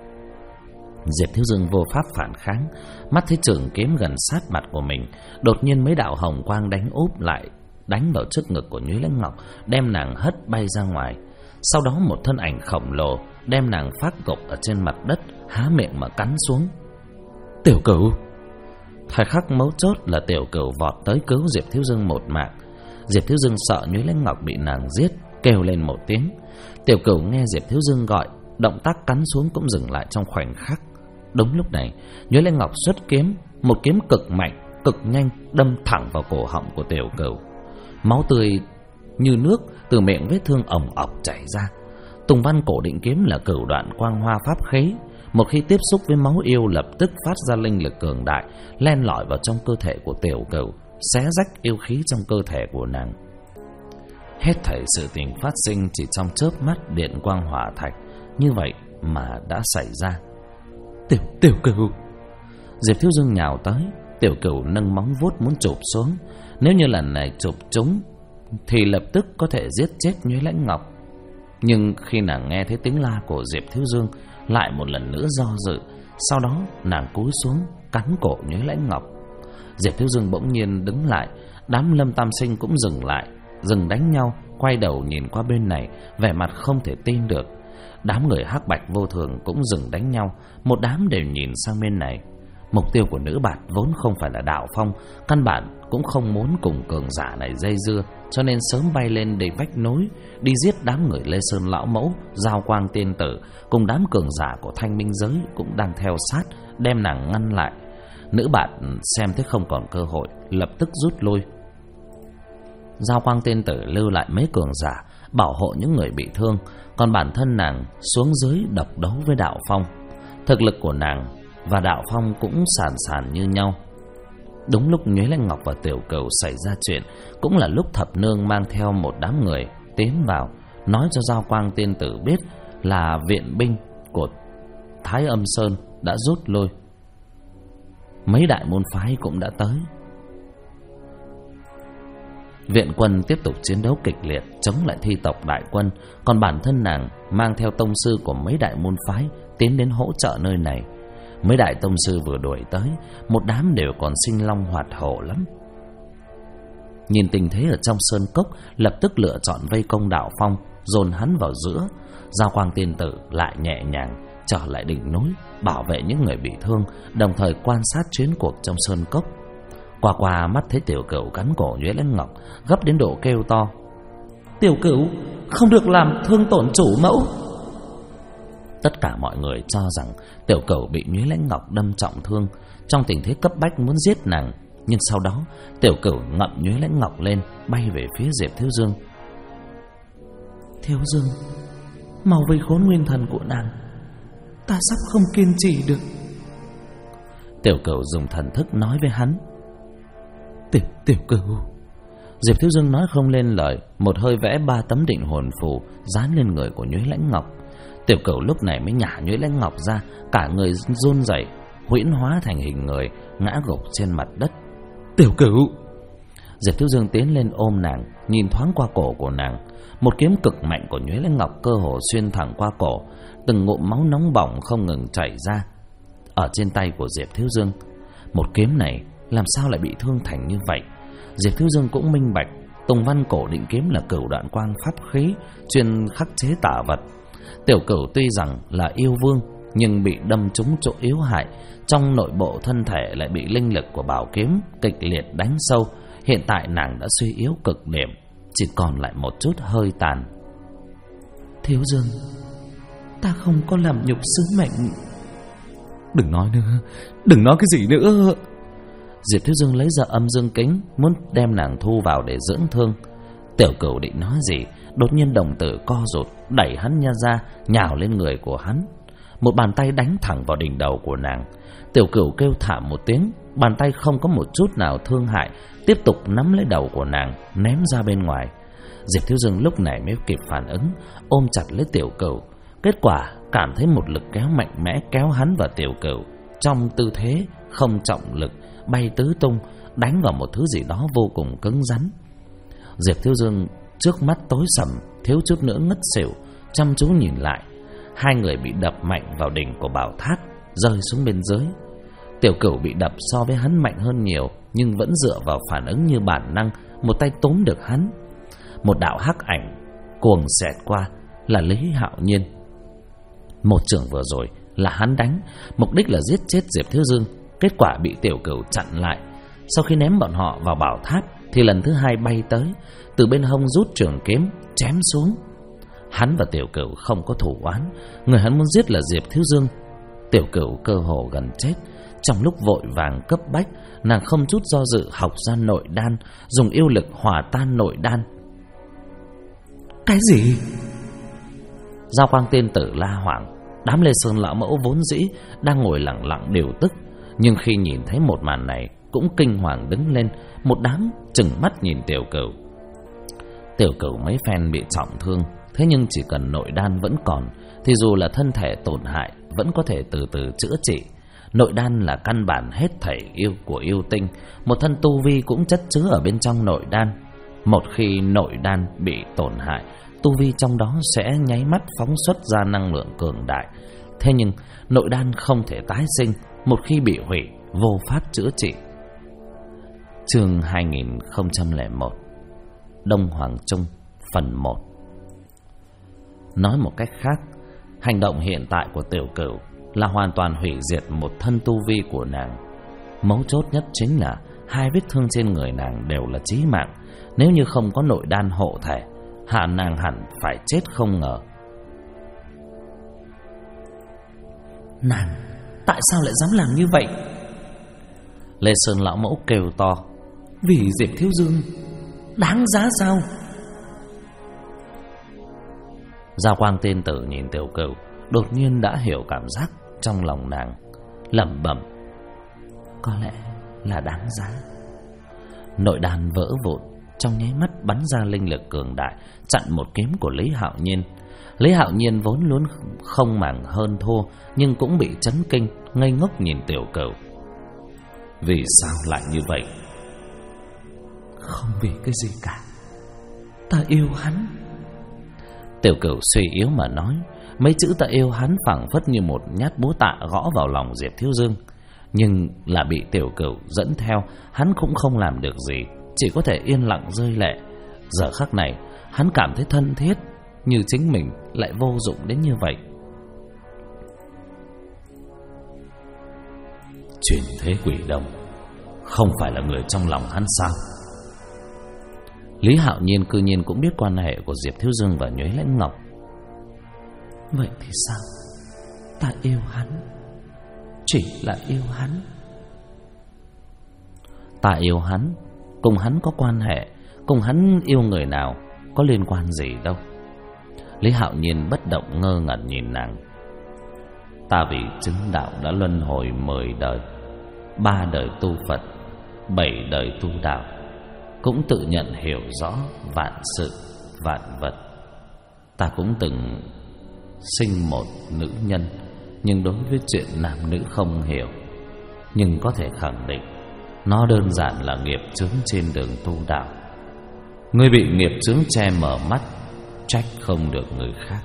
Diệp Thiếu Dương vô pháp phản kháng, mắt thấy trường kiếm gần sát mặt của mình, đột nhiên mấy đạo hồng quang đánh úp lại, đánh vào trước ngực của Nhuế Lãnh Ngọc, đem nàng hất bay ra ngoài. Sau đó một thân ảnh khổng lồ đem nàng phát gục ở trên mặt đất, há miệng mà cắn xuống. Tiểu Cửu! Thời khắc mấu chốt là Tiểu Cửu vọt tới cứu Diệp Thiếu Dương một mạng. Diệp Thiếu Dương sợ Nhuế Lãnh Ngọc bị nàng giết, kêu lên một tiếng. Tiểu Cửu nghe Diệp Thiếu Dương gọi, động tác cắn xuống cũng dừng lại trong khoảnh khắc. Đúng lúc này, Nhuế Lãnh Ngọc xuất kiếm, một kiếm cực mạnh, cực nhanh đâm thẳng vào cổ họng của Tiểu Cửu. Máu tươi như nước từ miệng vết thương ồng ọc chảy ra. Tùng văn cổ định kiếm là cửu đoạn quang hoa pháp khí, một khi tiếp xúc với máu yêu lập tức phát ra linh lực cường đại, len lỏi vào trong cơ thể của Tiểu Cửu, xé rách yêu khí trong cơ thể của nàng. Hết thảy sự tình phát sinh chỉ trong chớp mắt điện quang hỏa thạch, như vậy mà đã xảy ra. Tiểu Cửu! Diệp Thiếu Dương nhào tới, Tiểu Cửu nâng móng vuốt muốn chụp xuống. Nếu như lần này chụp trúng thì lập tức có thể giết chết Nhuế Lãnh Ngọc. Nhưng khi nàng nghe thấy tiếng la của Diệp Thiếu Dương, lại một lần nữa do dự. Sau đó nàng cúi xuống cắn cổ Nhuế Lãnh Ngọc. Diệp Thiếu Dương bỗng nhiên đứng lại, đám Lâm Tam Sinh cũng dừng lại, dừng đánh nhau, quay đầu nhìn qua bên này, vẻ mặt không thể tin được. Đám người hắc bạch vô thường cũng dừng đánh nhau, một đám đều nhìn sang bên này. Mục tiêu của nữ bạt vốn không phải là Đạo Phong, căn bản cũng không muốn cùng cường giả này dây dưa, cho nên sớm bay lên để vách núi đi giết đám người Lê Sơn lão mẫu, Giao Quang tiên tử cùng đám cường giả của Thanh Minh giới cũng đang theo sát, đem nàng ngăn lại. Nữ bạt xem thấy không còn cơ hội, lập tức rút lui. Giao Quang tiên tử lưu lại mấy cường giả bảo hộ những người bị thương, còn bản thân nàng xuống dưới độc đấu với Đạo Phong. Thực lực của nàng và Đạo Phong cũng sàn sàn như nhau. Đúng lúc Nhuế Lãnh Ngọc và Tiểu Cửu xảy ra chuyện, cũng là lúc Thập Nương mang theo một đám người tiến vào, nói cho Giao Quang tiên tử biết là viện binh của Thái Âm Sơn đã rút lui. Mấy đại môn phái cũng đã tới. Viện quân tiếp tục chiến đấu kịch liệt chống lại thi tộc đại quân, còn bản thân nàng mang theo tông sư của mấy đại môn phái tiến đến hỗ trợ nơi này. Mấy đại tông sư vừa đuổi tới, một đám đều còn sinh long hoạt hổ lắm. Nhìn tình thế ở trong sơn cốc, lập tức lựa chọn vây công Đạo Phong. dồn hắn vào giữa. Giao Quang Tiên Tử lại nhẹ nhàng trở lại đỉnh núi, bảo vệ những người bị thương, đồng thời quan sát chiến cuộc trong sơn cốc. Qua mắt thấy Tiểu Cửu cắn cổ Nhuế Lãnh Ngọc, gấp đến độ kêu to: "Tiểu Cửu, không được làm thương tổn chủ mẫu!" Tất cả mọi người cho rằng Tiểu Cửu bị Nhuế Lãnh Ngọc đâm trọng thương, trong tình thế cấp bách muốn giết nàng. Nhưng sau đó Tiểu Cửu ngậm Nhuế Lãnh Ngọc lên, bay về phía Diệp Thiếu Dương. "Thiếu Dương, mau vây khốn nguyên thần của nàng, ta sắp không kiên trì được." Tiểu Cửu dùng thần thức nói với hắn. Tiểu Cửu. Diệp Thiếu Dương nói không lên lời, một hơi vẽ 3 tấm định hồn phù dán lên người của Nhuế Lãnh Ngọc. Tiểu Cửu lúc này mới nhả Nhuế Lãnh Ngọc ra, cả người run rẩy, huyễn hóa thành hình người, ngã gục trên mặt đất. "Tiểu Cửu!" Diệp Thiếu Dương tiến lên ôm nàng, nhìn thoáng qua cổ của nàng. Một kiếm cực mạnh của Nhuế Lãnh Ngọc cơ hồ xuyên thẳng qua cổ, từng ngụm máu nóng bỏng không ngừng chảy ra ở trên tay của Diệp Thiếu Dương. Một kiếm này làm sao lại bị thương thành như vậy? Diệp Thiếu Dương cũng minh bạch, Tùng Văn Cổ Định Kiếm là cửu đoạn quang pháp khí chuyên khắc chế tà vật. Tiểu Cửu tuy rằng là yêu vương, nhưng bị đâm trúng chỗ yếu hại, trong nội bộ thân thể lại bị linh lực của bảo kiếm kịch liệt đánh sâu. Hiện tại nàng đã suy yếu cực điểm, chỉ còn lại một chút hơi tàn. "Thiếu Dương, ta không có làm nhục sứ mệnh." "Đừng nói nữa, đừng nói cái gì nữa." Diệp Thiếu Dương lấy ra âm dương kính, muốn đem nàng thu vào để dưỡng thương. Tiểu Cửu định nói gì, đột nhiên đồng tử co rụt, đẩy hắn ra, nhào lên người của hắn. Một bàn tay đánh thẳng vào đỉnh đầu của nàng. Tiểu Cửu kêu thảm một tiếng, bàn tay không có một chút nào thương hại, tiếp tục nắm lấy đầu của nàng, ném ra bên ngoài. Diệp Thiếu Dương lúc này mới kịp phản ứng, ôm chặt lấy Tiểu Cửu. Kết quả cảm thấy một lực kéo mạnh mẽ kéo hắn và Tiểu Cửu trong tư thế không trọng lực, bay tứ tung, đánh vào một thứ gì đó vô cùng cứng rắn. Diệp Thiếu Dương trước mắt tối sầm, thiếu chút nữa ngất xỉu, chăm chú nhìn lại. Hai người bị đập mạnh vào đỉnh của bảo tháp, rơi xuống bên dưới. Tiểu Cửu bị đập so với hắn mạnh hơn nhiều, nhưng vẫn dựa vào phản ứng như bản năng, một tay túm được hắn. Một đạo hắc ảnh cuồng xẹt qua, là Lý Hạo Nhiên. Một chưởng vừa rồi là hắn đánh, mục đích là giết chết Diệp Thiếu Dương. Kết quả bị Tiểu Cửu chặn lại. Sau khi ném bọn họ vào bảo tháp, thì lần thứ hai bay tới, từ bên hông rút trường kiếm chém xuống. Hắn và Tiểu Cửu không có thù oán, người hắn muốn giết là Diệp Thiếu Dương. Tiểu Cửu cơ hồ gần chết, trong lúc vội vàng cấp bách, nàng không chút do dự học ra nội đan, dùng yêu lực hòa tan nội đan. "Cái gì?" Giao Quang Tiên Tử la hoảng. Đám Lê Sơn lão mẫu vốn dĩ đang ngồi lặng lặng điều tức, nhưng khi nhìn thấy một màn này cũng kinh hoàng đứng lên, một đám trừng mắt nhìn Tiểu Cửu. Tiểu Cửu mấy phen bị trọng thương, thế nhưng chỉ cần nội đan vẫn còn, thì dù là thân thể tổn hại vẫn có thể từ từ chữa trị. Nội đan là căn bản hết thảy yêu của yêu tinh, một thân tu vi cũng chất chứa ở bên trong nội đan. Một khi nội đan bị tổn hại, tu vi trong đó sẽ nháy mắt phóng xuất ra năng lượng cường đại. Thế nhưng nội đan không thể tái sinh, một khi bị hủy, vô pháp chữa trị. Chương 2001 Đông Hoàng Trung phần 1. Nói một cách khác, hành động hiện tại của Tiểu Cửu là hoàn toàn hủy diệt một thân tu vi của nàng. Mấu chốt nhất chính là hai vết thương trên người nàng đều là chí mạng. Nếu như không có nội đan hộ thể, nàng hẳn phải chết không ngờ. "Nàng tại sao lại dám làm như vậy?" Lê Sơn lão mẫu kêu to. "Vì Diệp Thiếu Dương, đáng giá sao?" Giao Quang Tiên Tử nhìn Tiểu Cửu, đột nhiên đã hiểu cảm giác trong lòng nàng, lẩm bẩm: "Có lẽ là đáng giá." Nội đan vỡ vụn, trong nháy mắt bắn ra linh lực cường đại, chặn một kiếm của Lý Hạo Nhiên. Lý Hạo Nhiên vốn luôn không màng hơn thua, nhưng cũng bị chấn kinh, ngây ngốc nhìn Tiểu Cửu. "Vì sao lại như vậy?" "Không vì cái gì cả, ta yêu hắn." Tiểu Cửu suy yếu mà nói, mấy chữ "ta yêu hắn" phảng phất như một nhát búa tạ gõ vào lòng Diệp Thiếu Dương. Nhưng là bị Tiểu Cửu dẫn theo, hắn cũng không làm được gì, chỉ có thể yên lặng rơi lệ. Giờ khắc này hắn cảm thấy thân thiết, như chính mình lại vô dụng đến như vậy. Chuyển thế quỷ đồng không phải là người trong lòng hắn sao? Lý Hạo Nhiên cư nhiên cũng biết quan hệ của Diệp Thiếu Dương và Nhuế Lãnh Ngọc. Vậy thì sao? Ta yêu hắn, chỉ là yêu hắn. Ta yêu hắn, cùng hắn có quan hệ, cùng hắn yêu người nào có liên quan gì đâu. Lý Hạo Nhiên bất động ngơ ngẩn nhìn nàng. Ta vì chứng đạo đã luân hồi 10 đời, 3 đời tu Phật, 7 đời tu đạo, cũng tự nhận hiểu rõ vạn sự vạn vật. Ta cũng từng sinh một nữ nhân, nhưng đối với chuyện nam nữ không hiểu. Nhưng có thể khẳng định nó đơn giản là nghiệp chướng trên đường tu đạo. Ngươi bị nghiệp chướng che mở mắt, trách không được người khác.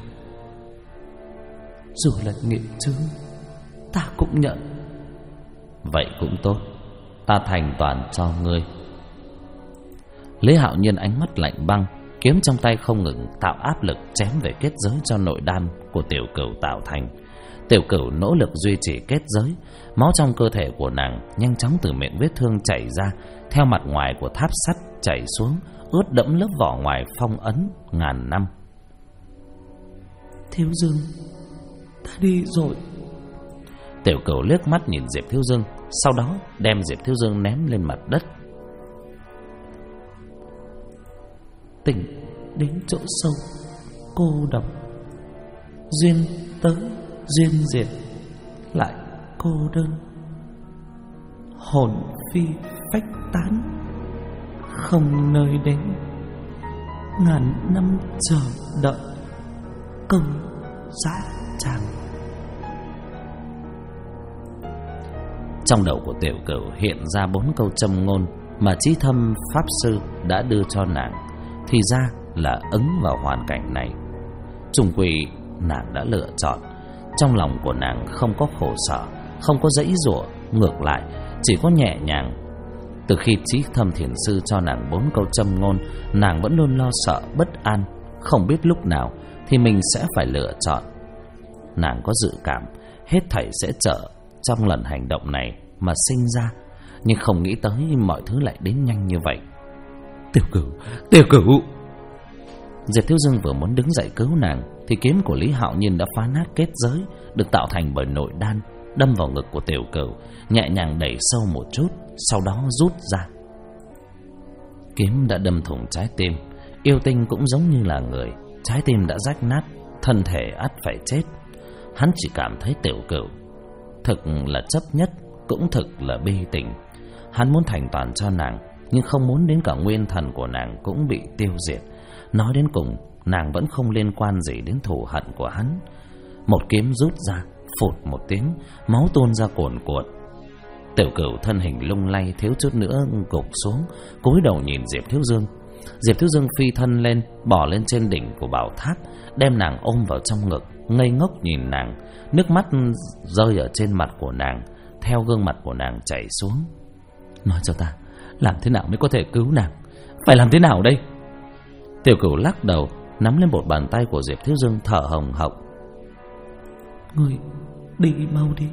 Dù là nghiệp chướng, ta cũng nhận. Vậy cũng tốt, ta thành toàn cho ngươi. Lý Hạo Nhiên ánh mắt lạnh băng, kiếm trong tay không ngừng tạo áp lực chém về kết giới cho nội đan của Tiểu Cửu tạo thành. Tiểu Cửu nỗ lực duy trì kết giới, máu trong cơ thể của nàng nhanh chóng từ miệng vết thương chảy ra, theo mặt ngoài của tháp sắt chảy xuống, ướt đẫm lớp vỏ ngoài phong ấn ngàn năm. Thiếu Dương, ta đi rồi. Tiểu Cửu liếc mắt nhìn Diệp Thiếu Dương, sau đó đem Diệp Thiếu Dương ném lên mặt đất. Tỉnh đến chỗ sâu, cô độc, duyên tới duyên diệt, lại cô đơn, hồn phi phách tán, không nơi đến, ngàn năm chờ đợi công giá tràng. Trong đầu của Tiểu Cửu hiện ra 4 câu châm ngôn mà Chí Thâm Pháp Sư đã đưa cho nàng. Thì ra là ứng vào hoàn cảnh này. Chung quy nàng đã lựa chọn. Trong lòng của nàng không có khổ sở, không có giãy giụa, ngược lại chỉ có nhẹ nhàng. Từ khi Chí Thâm Thiền Sư cho nàng 4 câu châm ngôn, nàng vẫn luôn lo sợ bất an, không biết lúc nào thì mình sẽ phải lựa chọn. Nàng có dự cảm hết thảy sẽ trở trong lần hành động này mà sinh ra, nhưng không nghĩ tới mọi thứ lại đến nhanh như vậy. Tiểu Cửu, Tiểu Cửu! Diệp Thiếu Dương vừa muốn đứng dậy cứu nàng thì kiếm của Lý Hạo Nhiên đã phá nát kết giới được tạo thành bởi nội đan, đâm vào ngực của Tiểu Cửu, nhẹ nhàng đẩy sâu một chút, sau đó rút ra. Kiếm đã đâm thủng trái tim. Yêu tinh cũng giống như là người, trái tim đã rách nát, thân thể ắt phải chết. Hắn chỉ cảm thấy Tiểu Cửu thực là chấp nhất, cũng thực là bi tình. Hắn muốn thành toàn cho nàng, nhưng không muốn đến cả nguyên thần của nàng cũng bị tiêu diệt. Nói đến cùng, nàng vẫn không liên quan gì đến thù hận của hắn. Một kiếm rút ra, phụt một tiếng, máu tuôn ra cuồn cuộn. Tiểu Cửu thân hình lung lay, thiếu chút nữa gục xuống, cúi đầu nhìn Diệp Thiếu Dương. Diệp Thiếu Dương phi thân lên, bỏ lên trên đỉnh của bảo tháp, đem nàng ôm vào trong ngực, ngây ngốc nhìn nàng. Nước mắt rơi ở trên mặt của nàng, theo gương mặt của nàng chảy xuống. Nói cho ta, làm thế nào mới có thể cứu nàng? Phải làm thế nào đây? Tiểu Cửu lắc đầu, nắm lên một bàn tay của Diệp Thiếu Dương, thở hồng hộc. Ngươi đi mau đi.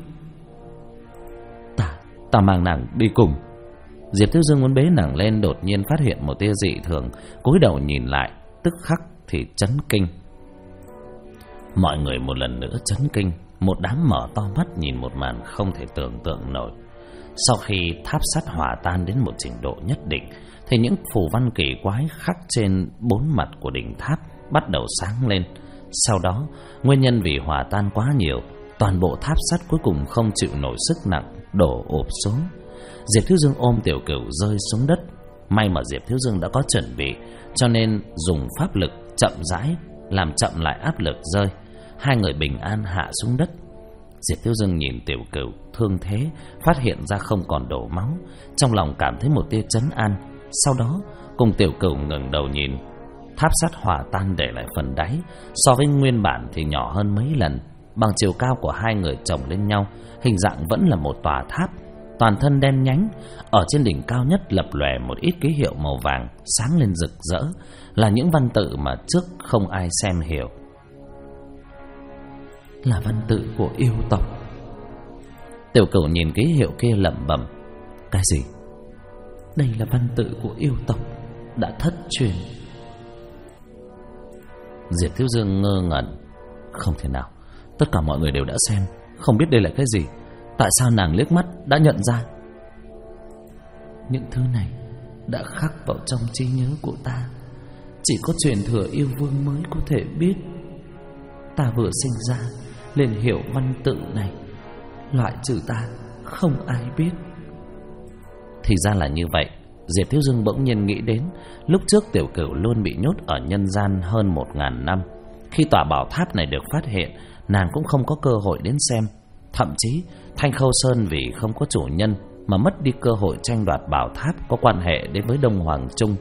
Ta mang nàng đi cùng. Diệp Thiếu Dương muốn bế nàng lên, đột nhiên phát hiện một tia dị thường, cúi đầu nhìn lại, tức khắc thì chấn kinh. Mọi người một lần nữa chấn kinh, một đám mở to mắt nhìn một màn không thể tưởng tượng nổi. Sau khi tháp sắt hòa tan đến một trình độ nhất định, thì những phù văn kỳ quái khắc trên 4 mặt của đỉnh tháp bắt đầu sáng lên. Sau đó, nguyên nhân vì hòa tan quá nhiều, toàn bộ tháp sắt cuối cùng không chịu nổi sức nặng, đổ ụp xuống. Diệp Thiếu Dương ôm Tiểu Cửu rơi xuống đất. May mà Diệp Thiếu Dương đã có chuẩn bị, cho nên dùng pháp lực chậm rãi làm chậm lại áp lực rơi. Hai người bình an hạ xuống đất. Diệp Thiếu Dương nhìn Tiểu Cửu thương thế, phát hiện ra không còn đổ máu, trong lòng cảm thấy một tia trấn an. Sau đó cùng Tiểu Cửu ngẩng đầu nhìn. Tháp sắt hòa tan để lại phần đáy, so với nguyên bản thì nhỏ hơn mấy lần. Bằng chiều cao của hai người chồng lên nhau, hình dạng vẫn là một tòa tháp. toàn thân đen nhánh. Ở trên đỉnh cao nhất lập lòe một ít ký hiệu màu vàng sáng lên rực rỡ, là những văn tự mà trước không ai xem hiểu. Là văn tự của yêu tộc. Tiểu Cửu nhìn ký hiệu kia lẩm bẩm. Cái gì? Đây là văn tự của yêu tộc đã thất truyền. Diệp Thiếu Dương ngơ ngẩn. Không thể nào, tất cả mọi người đều đã xem, không biết đây là cái gì. Tại sao nàng liếc mắt đã nhận ra? Những thứ này đã khắc vào trong trí nhớ của ta. Chỉ có truyền thừa yêu vương mới có thể biết. Ta vừa sinh ra liền hiểu văn tự này, loại trừ ta không ai biết. Thì ra là như vậy. Diệp Thiếu Dương bỗng nhiên nghĩ đến lúc trước Tiểu Cửu luôn bị nhốt ở nhân gian hơn 1000 năm. Khi tòa bảo tháp này được phát hiện, nàng cũng không có cơ hội đến xem. Thậm chí Thanh Khâu Sơn vì không có chủ nhân mà mất đi cơ hội tranh đoạt bảo tháp có quan hệ đến với Đông Hoàng Trung.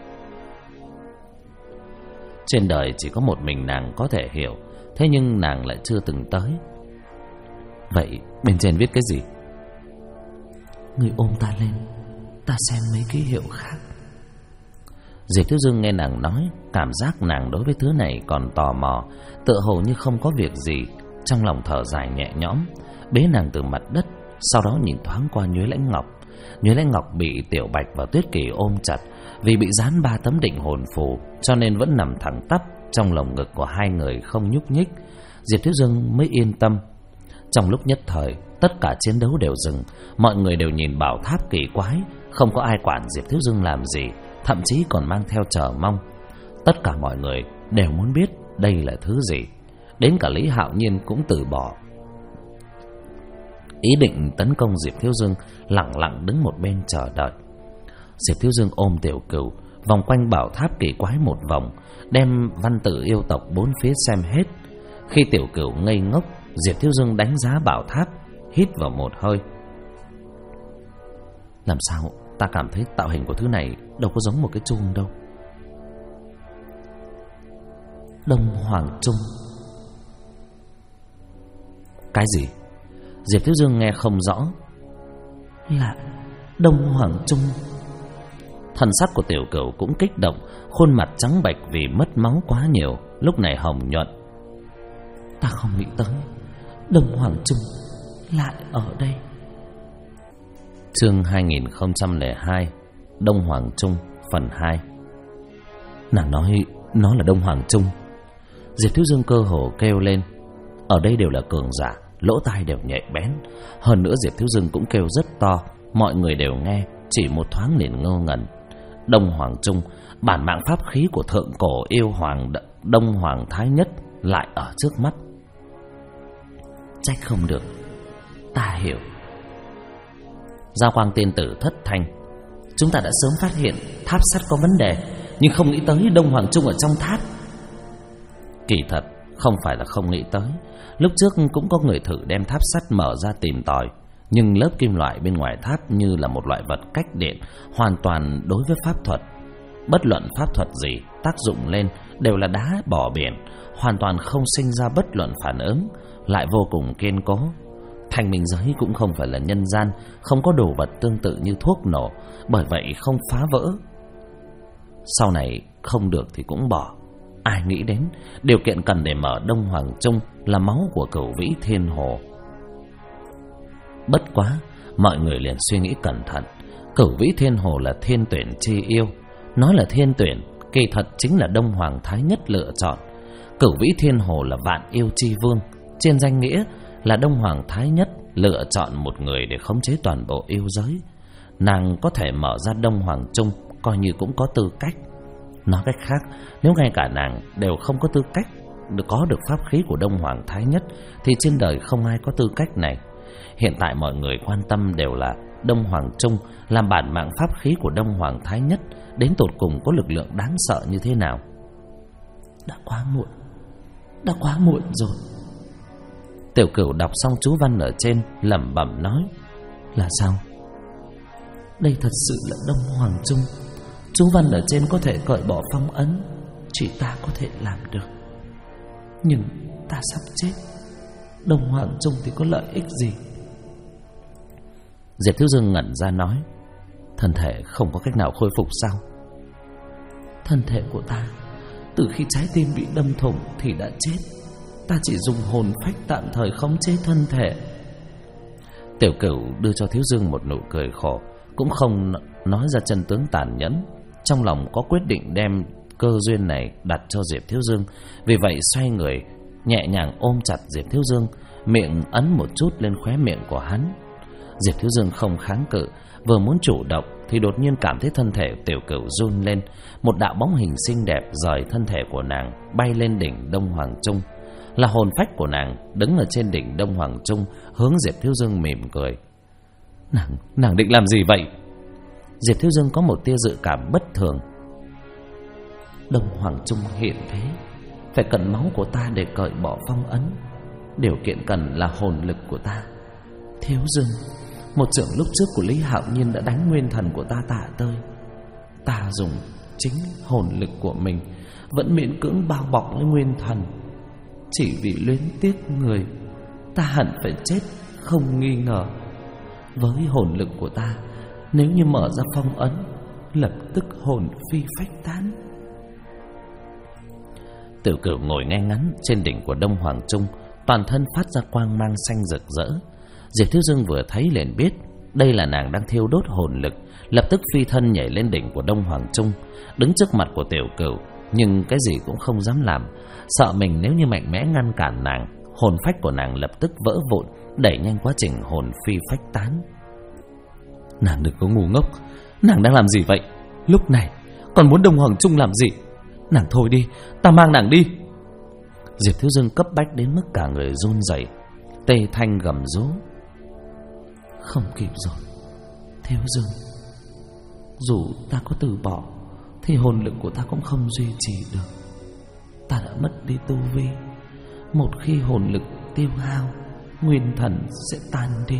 Trên đời chỉ có một mình nàng có thể hiểu, thế nhưng nàng lại chưa từng tới. Vậy bên trên viết cái gì? Người ôm ta lên, ta xem mấy ký hiệu khác. Diệp Thiếu Dương nghe nàng nói, cảm giác nàng đối với thứ này còn tò mò, tựa hồ như không có việc gì. Trong lòng thở dài nhẹ nhõm, bế nàng từ mặt đất, sau đó nhìn thoáng qua Nhuế Lãnh Ngọc. Nhuế Lãnh Ngọc bị Tiểu Bạch và Tuyết Kỳ ôm chặt, vì bị dán 3 tấm định hồn phù cho nên vẫn nằm thẳng tắp trong lồng ngực của hai người không nhúc nhích. Diệp Thiếu Dương mới yên tâm. Trong lúc nhất thời, tất cả chiến đấu đều dừng, mọi người đều nhìn bảo tháp kỳ quái, không có ai quản Diệp Thiếu Dương làm gì, thậm chí còn mang theo chờ mong. Tất cả mọi người đều muốn biết đây là thứ gì. Đến cả Lý Hạo Nhiên cũng từ bỏ ý định tấn công Diệp Thiếu Dương, lặng lặng đứng một bên chờ đợi. Diệp Thiếu Dương ôm Tiểu Cửu vòng quanh bảo tháp kỳ quái một vòng, đem văn tự yêu tộc bốn phía xem hết. Khi Tiểu Cửu ngây ngốc, Diệp Thiếu Dương đánh giá bảo tháp, hít vào một hơi. Làm sao ta cảm thấy tạo hình của thứ này đâu có giống một cái chuông đâu. Đông Hoàng Trung. Cái gì? Diệp Thiếu Dương nghe không rõ. Là Đông Hoàng Trung. Thần sắc của Tiểu Cửu cũng kích động, khuôn mặt trắng bệch vì mất máu quá nhiều, lúc này hồng nhuận. Ta không nghĩ tới Đông Hoàng Trung lại ở đây. Chương 2002 Đông Hoàng Trung phần 2. Nàng nói nó là Đông Hoàng Trung. Diệp Thiếu Dương cơ hồ kêu lên. Ở đây đều là cường giả, lỗ tai đều nhạy bén. Hơn nữa Diệp Thiếu Dương cũng kêu rất to, mọi người đều nghe, chỉ một thoáng liền ngơ ngẩn. Đông Hoàng Trung, bản mạng pháp khí của thượng cổ yêu hoàng Đông Hoàng Thái Nhất lại ở trước mắt. Trách không được, ta hiểu. Giao Quang tiên tử thất thanh. Chúng ta đã sớm phát hiện tháp sắt có vấn đề, nhưng không nghĩ tới Đông Hoàng Trung ở trong tháp. Kỳ thật không phải là không nghĩ tới. Lúc trước cũng có người thử đem tháp sắt mở ra tìm tòi, nhưng lớp kim loại bên ngoài tháp như là một loại vật cách điện, hoàn toàn đối với pháp thuật. Bất luận pháp thuật gì tác dụng lên đều là đá bỏ biển, hoàn toàn không sinh ra bất luận phản ứng, lại vô cùng kiên cố. Thanh minh giới cũng không phải là nhân gian, không có đồ vật tương tự như thuốc nổ, bởi vậy không phá vỡ. Sau này không được thì cũng bỏ. Ai nghĩ đến điều kiện cần để mở Đông Hoàng Trung là máu của Cửu Vĩ Thiên Hồ. Bất quá, mọi người liền suy nghĩ cẩn thận. Cửu Vĩ Thiên Hồ là thiên tuyển chi yêu. Nói là thiên tuyển, kỳ thật chính là Đông Hoàng Thái Nhất lựa chọn. Cửu Vĩ Thiên Hồ là vạn yêu chi vương, trên danh nghĩa là Đông Hoàng Thái Nhất lựa chọn một người để khống chế toàn bộ yêu giới. Nàng có thể mở ra Đông Hoàng Trung, coi như cũng có tư cách. Nói cách khác, nếu ngay cả nàng đều không có tư cách có được pháp khí của Đông Hoàng Thái Nhất, thì trên đời không ai có tư cách này. Hiện tại mọi người quan tâm đều là Đông Hoàng Trung làm bản mạng pháp khí của Đông Hoàng Thái Nhất đến tột cùng có lực lượng đáng sợ như thế nào. Đã quá muộn rồi. Tiểu Cửu đọc xong chú văn ở trên, lẩm bẩm nói. Là sao? Đây thật sự là Đông Hoàng Trung. Chú văn ở trên có thể cởi bỏ phong ấn, chỉ ta có thể làm được. Nhưng ta sắp chết, Đông Hoàng Trung thì có lợi ích gì? Diệp Thiếu Dương ngẩn ra nói: thân thể không có cách nào khôi phục sao? Thân thể của ta từ khi trái tim bị đâm thủng thì đã chết. Ta chỉ dùng hồn phách tạm thời khống chế thân thể. Tiểu Cửu đưa cho Thiếu Dương một nụ cười khổ, cũng không nói ra chân tướng tàn nhẫn. Trong lòng có quyết định đem cơ duyên này đặt cho Diệp Thiếu Dương, vì vậy xoay người nhẹ nhàng ôm chặt Diệp Thiếu Dương, miệng ấn một chút lên khóe miệng của hắn. Diệp Thiếu Dương không kháng cự, vừa muốn chủ động thì đột nhiên cảm thấy thân thể Tiểu Cửu run lên. Một đạo bóng hình xinh đẹp rời thân thể của nàng bay lên đỉnh Đông Hoàng Trung. Là hồn phách của nàng đứng ở trên đỉnh Đông Hoàng Trung, hướng Diệp Thiếu Dương mỉm cười. Nàng định làm gì vậy? Diệp Thiếu Dương có một tia dự cảm bất thường. Đông Hoàng Trung hiện thế, phải cần máu của ta để cởi bỏ phong ấn. Điều kiện cần là hồn lực của ta. Thiếu Dương, một chưởng lúc trước của Lý Hạo Nhiên đã đánh nguyên thần của ta tạ tơi. Ta dùng chính hồn lực của mình vẫn miễn cưỡng bao bọc lấy nguyên thần. Chỉ vì luyến tiếc người, ta hẳn phải chết không nghi ngờ. Với hồn lực của ta, nếu như mở ra phong ấn, lập tức hồn phi phách tán. Tiểu Cửu ngồi ngay ngắn trên đỉnh của Đông Hoàng Trung, toàn thân phát ra quang mang xanh rực rỡ. Diệp Thiếu Dương vừa thấy liền biết đây là nàng đang thiêu đốt hồn lực, lập tức phi thân nhảy lên đỉnh của Đông Hoàng Trung, đứng trước mặt của Tiểu Cửu, nhưng cái gì cũng không dám làm, sợ mình nếu như mạnh mẽ ngăn cản nàng, hồn phách của nàng lập tức vỡ vụn, đẩy nhanh quá trình hồn phi phách tán. Nàng đừng có ngu ngốc, nàng đang làm gì vậy? Lúc này còn muốn Đông Hoàng Trung làm gì? Nàng thôi đi, ta mang nàng đi. Diệp Thiếu Dương cấp bách đến mức cả người run rẩy, tê thanh gầm rú. Không kịp rồi, Thiếu Dương. Dù ta có từ bỏ thì hồn lực của ta cũng không duy trì được. Ta đã mất đi tu vi. Một khi hồn lực tiêu hao, nguyên thần sẽ tan đi.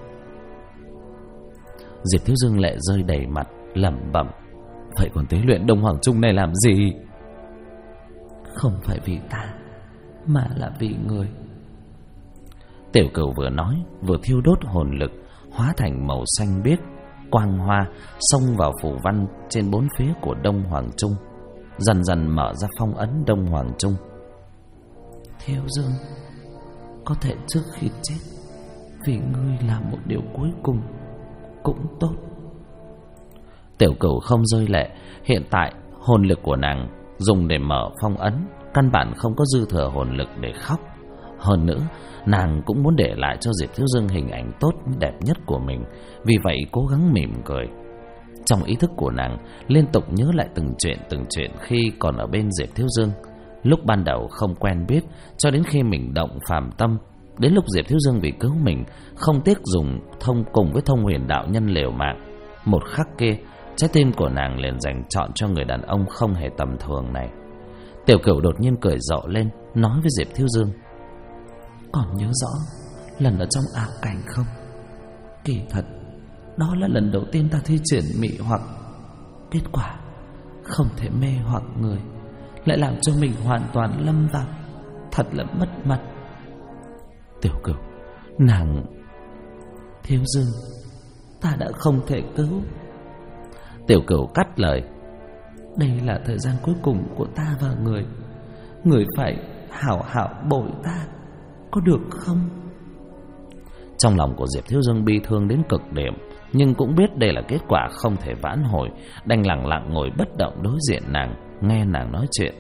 Diệp Thiếu Dương lệ rơi đầy mặt, lẩm bẩm: vậy còn tế luyện Đông Hoàng Trung này làm gì? Không phải vì ta, mà là vì người. Tiểu Cửu vừa nói vừa thiêu đốt hồn lực, hóa thành màu xanh biếc, quang hoa xông vào phủ văn trên bốn phía của Đông Hoàng Trung, dần dần mở ra phong ấn Đông Hoàng Trung. Thiếu Dương, có thể trước khi chết, vì ngươi làm một điều cuối cùng cũng tốt. Tiểu Cửu không rơi lệ. Hiện tại hồn lực của nàng dùng để mở phong ấn, căn bản không có dư thừa hồn lực để khóc. Hơn nữa, nàng cũng muốn để lại cho Diệp Thiếu Dương hình ảnh tốt đẹp nhất của mình, vì vậy cố gắng mỉm cười. Trong ý thức của nàng liên tục nhớ lại từng chuyện khi còn ở bên Diệp Thiếu Dương. Lúc ban đầu không quen biết, cho đến khi mình động phàm tâm, đến lúc Diệp Thiếu Dương vì cứu mình không tiếc dùng cùng với Thông Huyền đạo nhân liều mạng. Một khắc kia, trái tim của nàng liền dành chọn cho người đàn ông không hề tầm thường này. Tiểu Cửu đột nhiên cười rộ lên, nói với Diệp Thiếu Dương: còn nhớ rõ lần ở trong ảo cảnh không? Kỳ thật đó là lần đầu tiên ta thi triển mị hoặc. Kết quả không thể mê hoặc người, lại làm cho mình hoàn toàn lâm vào, thật là mất mặt. Tiểu Cửu, nàng... Thiếu Dương, ta đã không thể cứu. Tiểu Cửu cắt lời: đây là thời gian cuối cùng của ta và người. Người phải hảo hảo bồi ta, có được không? Trong lòng của Diệp Thiếu Dương bi thương đến cực điểm, nhưng cũng biết đây là kết quả không thể vãn hồi, đành lặng lặng ngồi bất động đối diện nàng, nghe nàng nói chuyện.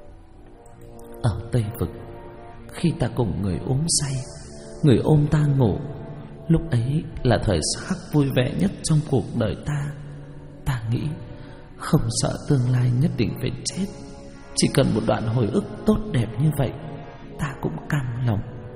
Ở Tây Vực, khi ta cùng người uống say, người ôm ta ngủ, lúc ấy là thời khắc vui vẻ nhất trong cuộc đời ta. Ta nghĩ không sợ tương lai nhất định phải chết, chỉ cần một đoạn hồi ức tốt đẹp như vậy, ta cũng cam lòng.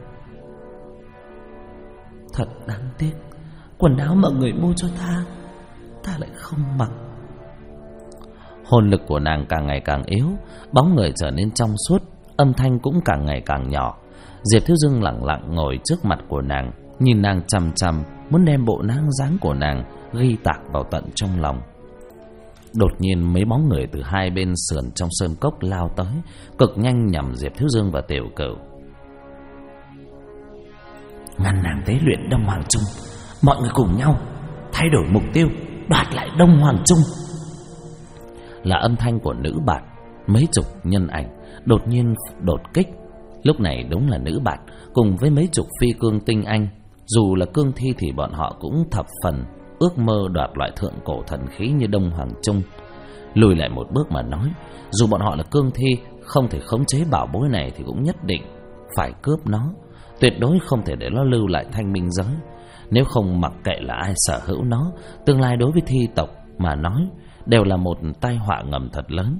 Thật đáng tiếc, quần áo mà người mua cho ta lại không mặc. Hồn lực của nàng càng ngày càng yếu, bóng người trở nên trong suốt, âm thanh cũng càng ngày càng nhỏ. Diệp Thiếu Dương lặng lặng ngồi trước mặt của nàng, nhìn nàng chằm chằm, muốn đem bộ nang dáng của nàng ghi tạc vào tận trong lòng. Đột nhiên mấy bóng người từ hai bên sườn trong sơn cốc lao tới, cực nhanh nhằm Diệp Thiếu Dương và Tiểu Cửu. Ngăn nàng tế luyện Đông Hoàng Trung, mọi người cùng nhau thay đổi mục tiêu, đoạt lại Đông Hoàng Trung. Là âm thanh của nữ bạt. Mấy chục nhân ảnh đột nhiên đột kích. Lúc này đúng là nữ bạt cùng với mấy chục phi cương tinh anh. Dù là cương thi thì bọn họ cũng thập phần ước mơ đoạt loại thượng cổ thần khí như Đông Hoàng Trung. Lùi lại một bước mà nói, dù bọn họ là cương thi, không thể khống chế bảo bối này thì cũng nhất định phải cướp nó. Tuyệt đối không thể để nó lưu lại Thanh Minh giới. Nếu không, mặc kệ là ai sở hữu nó, tương lai đối với thi tộc mà nói đều là một tai họa ngầm thật lớn.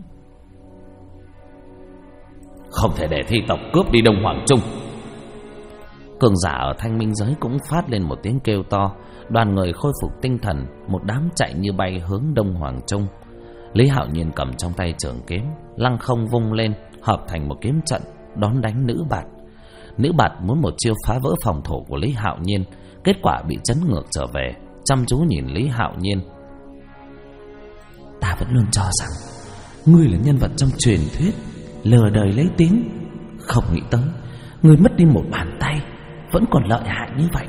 Không thể để thi tộc cướp đi Đông Hoàng Trung. Cường giả ở Thanh Minh giới cũng phát lên một tiếng kêu to. Đoàn người khôi phục tinh thần, một đám chạy như bay hướng Đông Hoàng Trung. Lý Hạo Nhiên cầm trong tay trường kiếm, lăng không vung lên, hợp thành một kiếm trận đón đánh nữ bạt. Nữ bạt muốn một chiêu phá vỡ phòng thủ của Lý Hạo Nhiên, kết quả bị chấn ngược trở về, chăm chú nhìn Lý Hạo Nhiên. Ta vẫn luôn cho rằng ngươi là nhân vật trong truyền thuyết, lừa đời lấy tiếng. Không nghĩ tới ngươi mất đi một bàn tay vẫn còn lợi hại như vậy.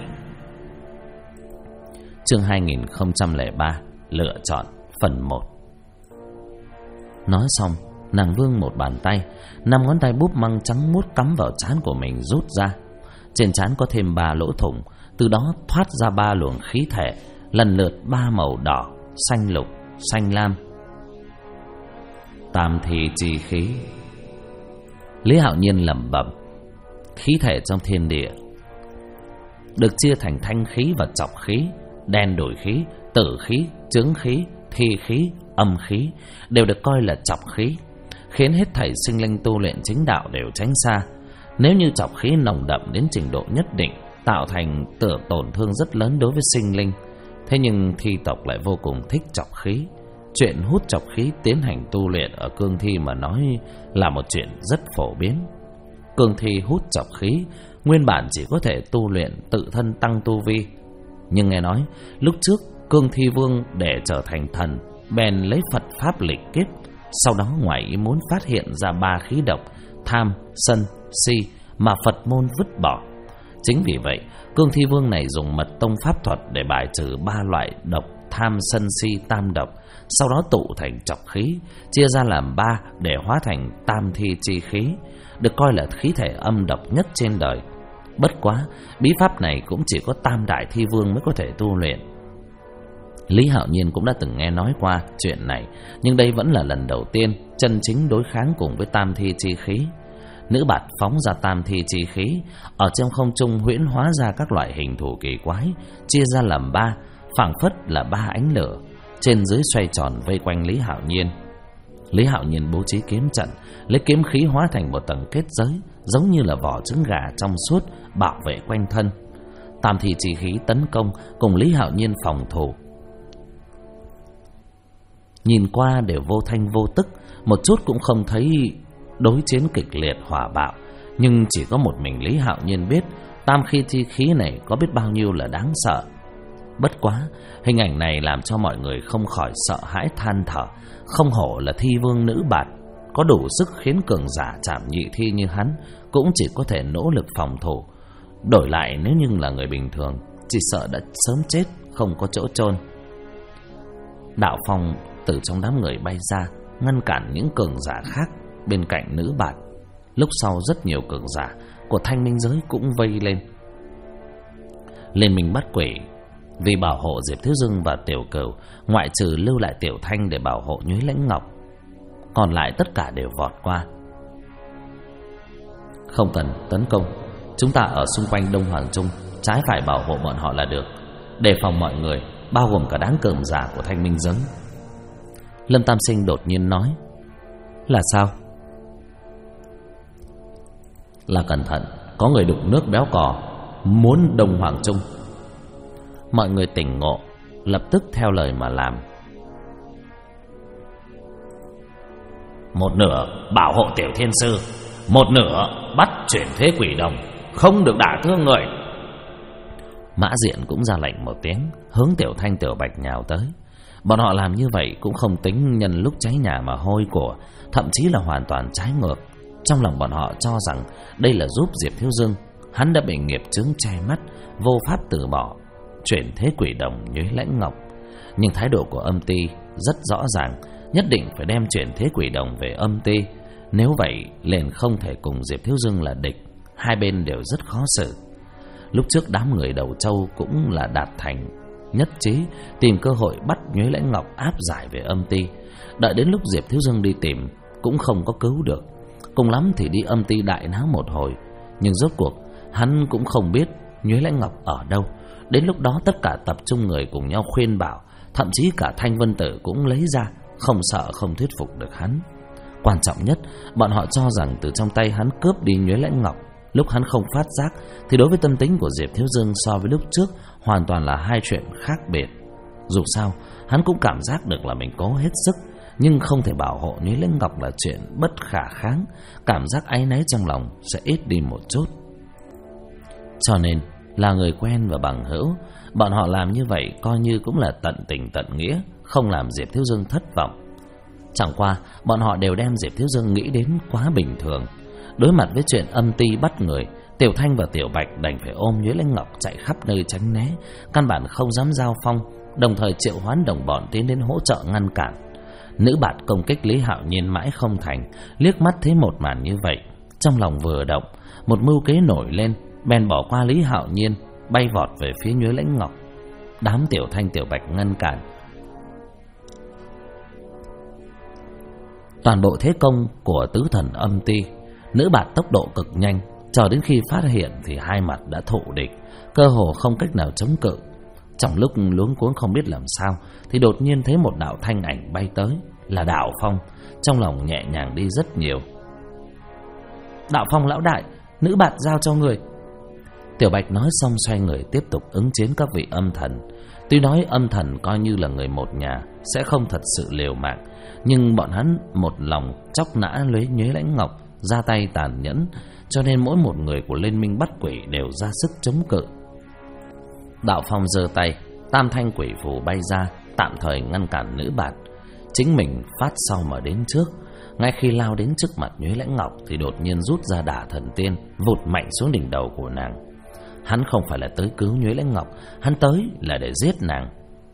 Chương 2003 Lựa chọn phần 1. Nói xong, nàng vươn một bàn tay, 5 ngón tay búp măng trắng muốt cắm vào trán của mình rút ra. Trên trán có thêm 3 lỗ thủng, từ đó thoát ra 3 luồng khí thể, lần lượt 3 màu đỏ, xanh lục, xanh lam. Tam thi chi khí. Lý Hạo Nhiên lẩm bẩm. Khí thể trong thiên địa được chia thành thanh khí và trọc khí, đen đổi khí, tử khí, chướng khí, thi khí, âm khí đều được coi là trọc khí, khiến hết thảy sinh linh tu luyện chính đạo đều tránh xa. Nếu như trọc khí nồng đậm đến trình độ nhất định, tạo thành tổn thương rất lớn đối với sinh linh. Thế nhưng thi tộc lại vô cùng thích trọc khí. Chuyện hút trọc khí tiến hành tu luyện ở cương thi mà nói là một chuyện rất phổ biến. Cương thi hút trọc khí nguyên bản chỉ có thể tu luyện tự thân tăng tu vi, nhưng nghe nói lúc trước cương thi vương để trở thành thần bèn lấy Phật pháp lịch kiếp, sau đó ngoài ý muốn phát hiện ra 3 khí độc tham, sân, si mà Phật môn vứt bỏ. Chính vì vậy cương thi vương này dùng mật tông pháp thuật để bài trừ 3 loại độc tham, sân, si, tam độc, sau đó tụ thành trọc khí, chia ra làm 3 để hóa thành tam thi chi khí, được coi là khí thể âm độc nhất trên đời. Bất quá bí pháp này cũng chỉ có tam đại thi vương mới có thể tu luyện. Lý Hạo Nhiên cũng đã từng nghe nói qua chuyện này, nhưng đây vẫn là lần đầu tiên chân chính đối kháng cùng với tam thi chi khí. Nữ bạt phóng ra tam thi chi khí, ở trong không trung huyễn hóa ra các loại hình thù kỳ quái, chia ra làm 3, phảng phất là 3 ánh lửa, trên dưới xoay tròn vây quanh Lý Hạo Nhiên. Lý Hạo Nhiên bố trí kiếm trận, lấy kiếm khí hóa thành một tầng kết giới, giống như là vỏ trứng gà trong suốt bảo vệ quanh thân. Tam thi chi khí tấn công cùng Lý Hạo Nhiên phòng thủ, nhìn qua đều vô thanh vô tức, một chút cũng không thấy đối chiến kịch liệt hỏa bạo. Nhưng chỉ có một mình Lý Hạo Nhiên biết tam khí chi khí này có biết bao nhiêu là đáng sợ. Bất quá hình ảnh này làm cho mọi người không khỏi sợ hãi than thở. Không hổ là thi vương nữ bạt, có đủ sức khiến cường giả chạm nhị thi như hắn cũng chỉ có thể nỗ lực phòng thủ. Đổi lại nếu như là người bình thường, chỉ sợ đã sớm chết không có chỗ chôn. Đạo phong từ trong đám người bay ra, ngăn cản những cường giả khác bên cạnh nữ bạt. Lúc sau rất nhiều cường giả của Thanh Minh giới cũng vây lên. Liên minh bắt quỷ vì bảo hộ Diệp Thiếu Dương và Tiểu Cửu, ngoại trừ lưu lại Tiểu Thanh để bảo hộ Nhuế Lãnh Ngọc, còn lại tất cả đều vọt qua. Không cần tấn công, chúng ta ở xung quanh Đông Hoàng Trung, trái phải bảo hộ bọn họ là được, đề phòng mọi người, bao gồm cả đám cường giả của Thanh Minh giới. Lâm Tam Sinh đột nhiên nói. Là sao? Là cẩn thận, có người đục nước béo cò, muốn Đông Hoàng Trung. Mọi người tỉnh ngộ, lập tức theo lời mà làm. Một nửa bảo hộ Tiểu Thiên Sư, một nửa bắt chuyển thế quỷ đồng, không được đả thương người. Mã Diện cũng ra lệnh một tiếng, hướng Tiểu Thanh Tiểu Bạch nhào tới. Bọn họ làm như vậy cũng không tính nhân lúc cháy nhà mà hôi của, thậm chí là hoàn toàn trái ngược. Trong lòng bọn họ cho rằng đây là giúp Diệp Thiếu Dương, hắn đã bị nghiệp chướng che mắt, vô pháp từ bỏ. chuyển thế quỷ đồng Nhuế Lãnh Ngọc. Nhưng thái độ của Âm Ty rất rõ ràng, nhất định phải đem chuyển thế quỷ đồng về Âm Ty. Nếu vậy liền không thể cùng Diệp Thiếu Dương là địch, hai bên đều rất khó xử. Lúc trước đám người Đầu Châu cũng là đạt thành nhất trí, tìm cơ hội bắt Nhuế Lãnh Ngọc áp giải về Âm Ty. Đợi đến lúc Diệp Thiếu Dương đi tìm cũng không có cứu được, cùng lắm thì đi Âm Ty đại náo một hồi. Nhưng rốt cuộc hắn cũng không biết Nhuế Lãnh Ngọc ở đâu. Đến lúc đó tất cả tập trung người cùng nhau khuyên bảo, thậm chí cả Thanh Vân Tử cũng lấy ra, không sợ không thuyết phục được hắn. Quan trọng nhất, bọn họ cho rằng từ trong tay hắn cướp đi Nhuế Lãnh Ngọc, lúc hắn không phát giác thì đối với tâm tính của Diệp Thiếu Dương so với lúc trước hoàn toàn là hai chuyện khác biệt. Dù sao hắn cũng cảm giác được là mình cố hết sức, nhưng không thể bảo hộ Nhuế Lãnh Ngọc là chuyện bất khả kháng. Cảm giác áy náy trong lòng sẽ ít đi một chút. Cho nên là người quen và bằng hữu, bọn họ làm như vậy coi như cũng là tận tình tận nghĩa, không làm Diệp Thiếu Dương thất vọng. Chẳng qua bọn họ đều đem Diệp Thiếu Dương nghĩ đến quá bình thường. Đối mặt với chuyện Âm Ty bắt người, Tiểu Thanh và Tiểu Bạch đành phải ôm Nhuế Lãnh Ngọc chạy khắp nơi tránh né, căn bản không dám giao phong, đồng thời triệu hoán đồng bọn tiến đến hỗ trợ ngăn cản. Nữ bạt công kích Lý Hạo Nhiên mãi không thành, liếc mắt thấy một màn như vậy, trong lòng vừa động, một mưu kế nổi lên, bèn bỏ qua Lý Hạo Nhiên, bay vọt về phía Nhuế Lãnh Ngọc. Đám Tiểu Thanh Tiểu Bạch ngăn cản. Toàn bộ thế công của tứ thần Âm Ty, nữ bạt tốc độ cực nhanh, chờ đến khi phát hiện thì hai mặt đã thụ địch, cơ hồ không cách nào chống cự. Trong lúc luống cuống không biết làm sao thì đột nhiên thấy một đạo thanh ảnh bay tới, là Đạo Phong. Trong lòng nhẹ nhàng đi rất nhiều. Đạo Phong lão đại, nữ bạt giao cho người. Tiểu Bạch nói xong xoay người tiếp tục ứng chiến các vị âm thần. Tuy nói âm thần coi như là người một nhà, sẽ không thật sự liều mạng, nhưng bọn hắn một lòng chóc nã lấy Nhuế Lãnh Ngọc, ra tay tàn nhẫn, cho nên mỗi một người của Liên Minh Bắt Quỷ đều ra sức chống cự. Đạo Phong giơ tay, tam thanh quỷ phù bay ra, tạm thời ngăn cản nữ bạt. Chính mình phát sau mà đến trước. Ngay khi lao đến trước mặt Nhuế Lãnh Ngọc thì đột nhiên rút ra Đả Thần Tiên, vụt mạnh xuống đỉnh đầu của nàng. Hắn không phải là tới cứu Nhuế Lãnh Ngọc, hắn tới là để giết nàng.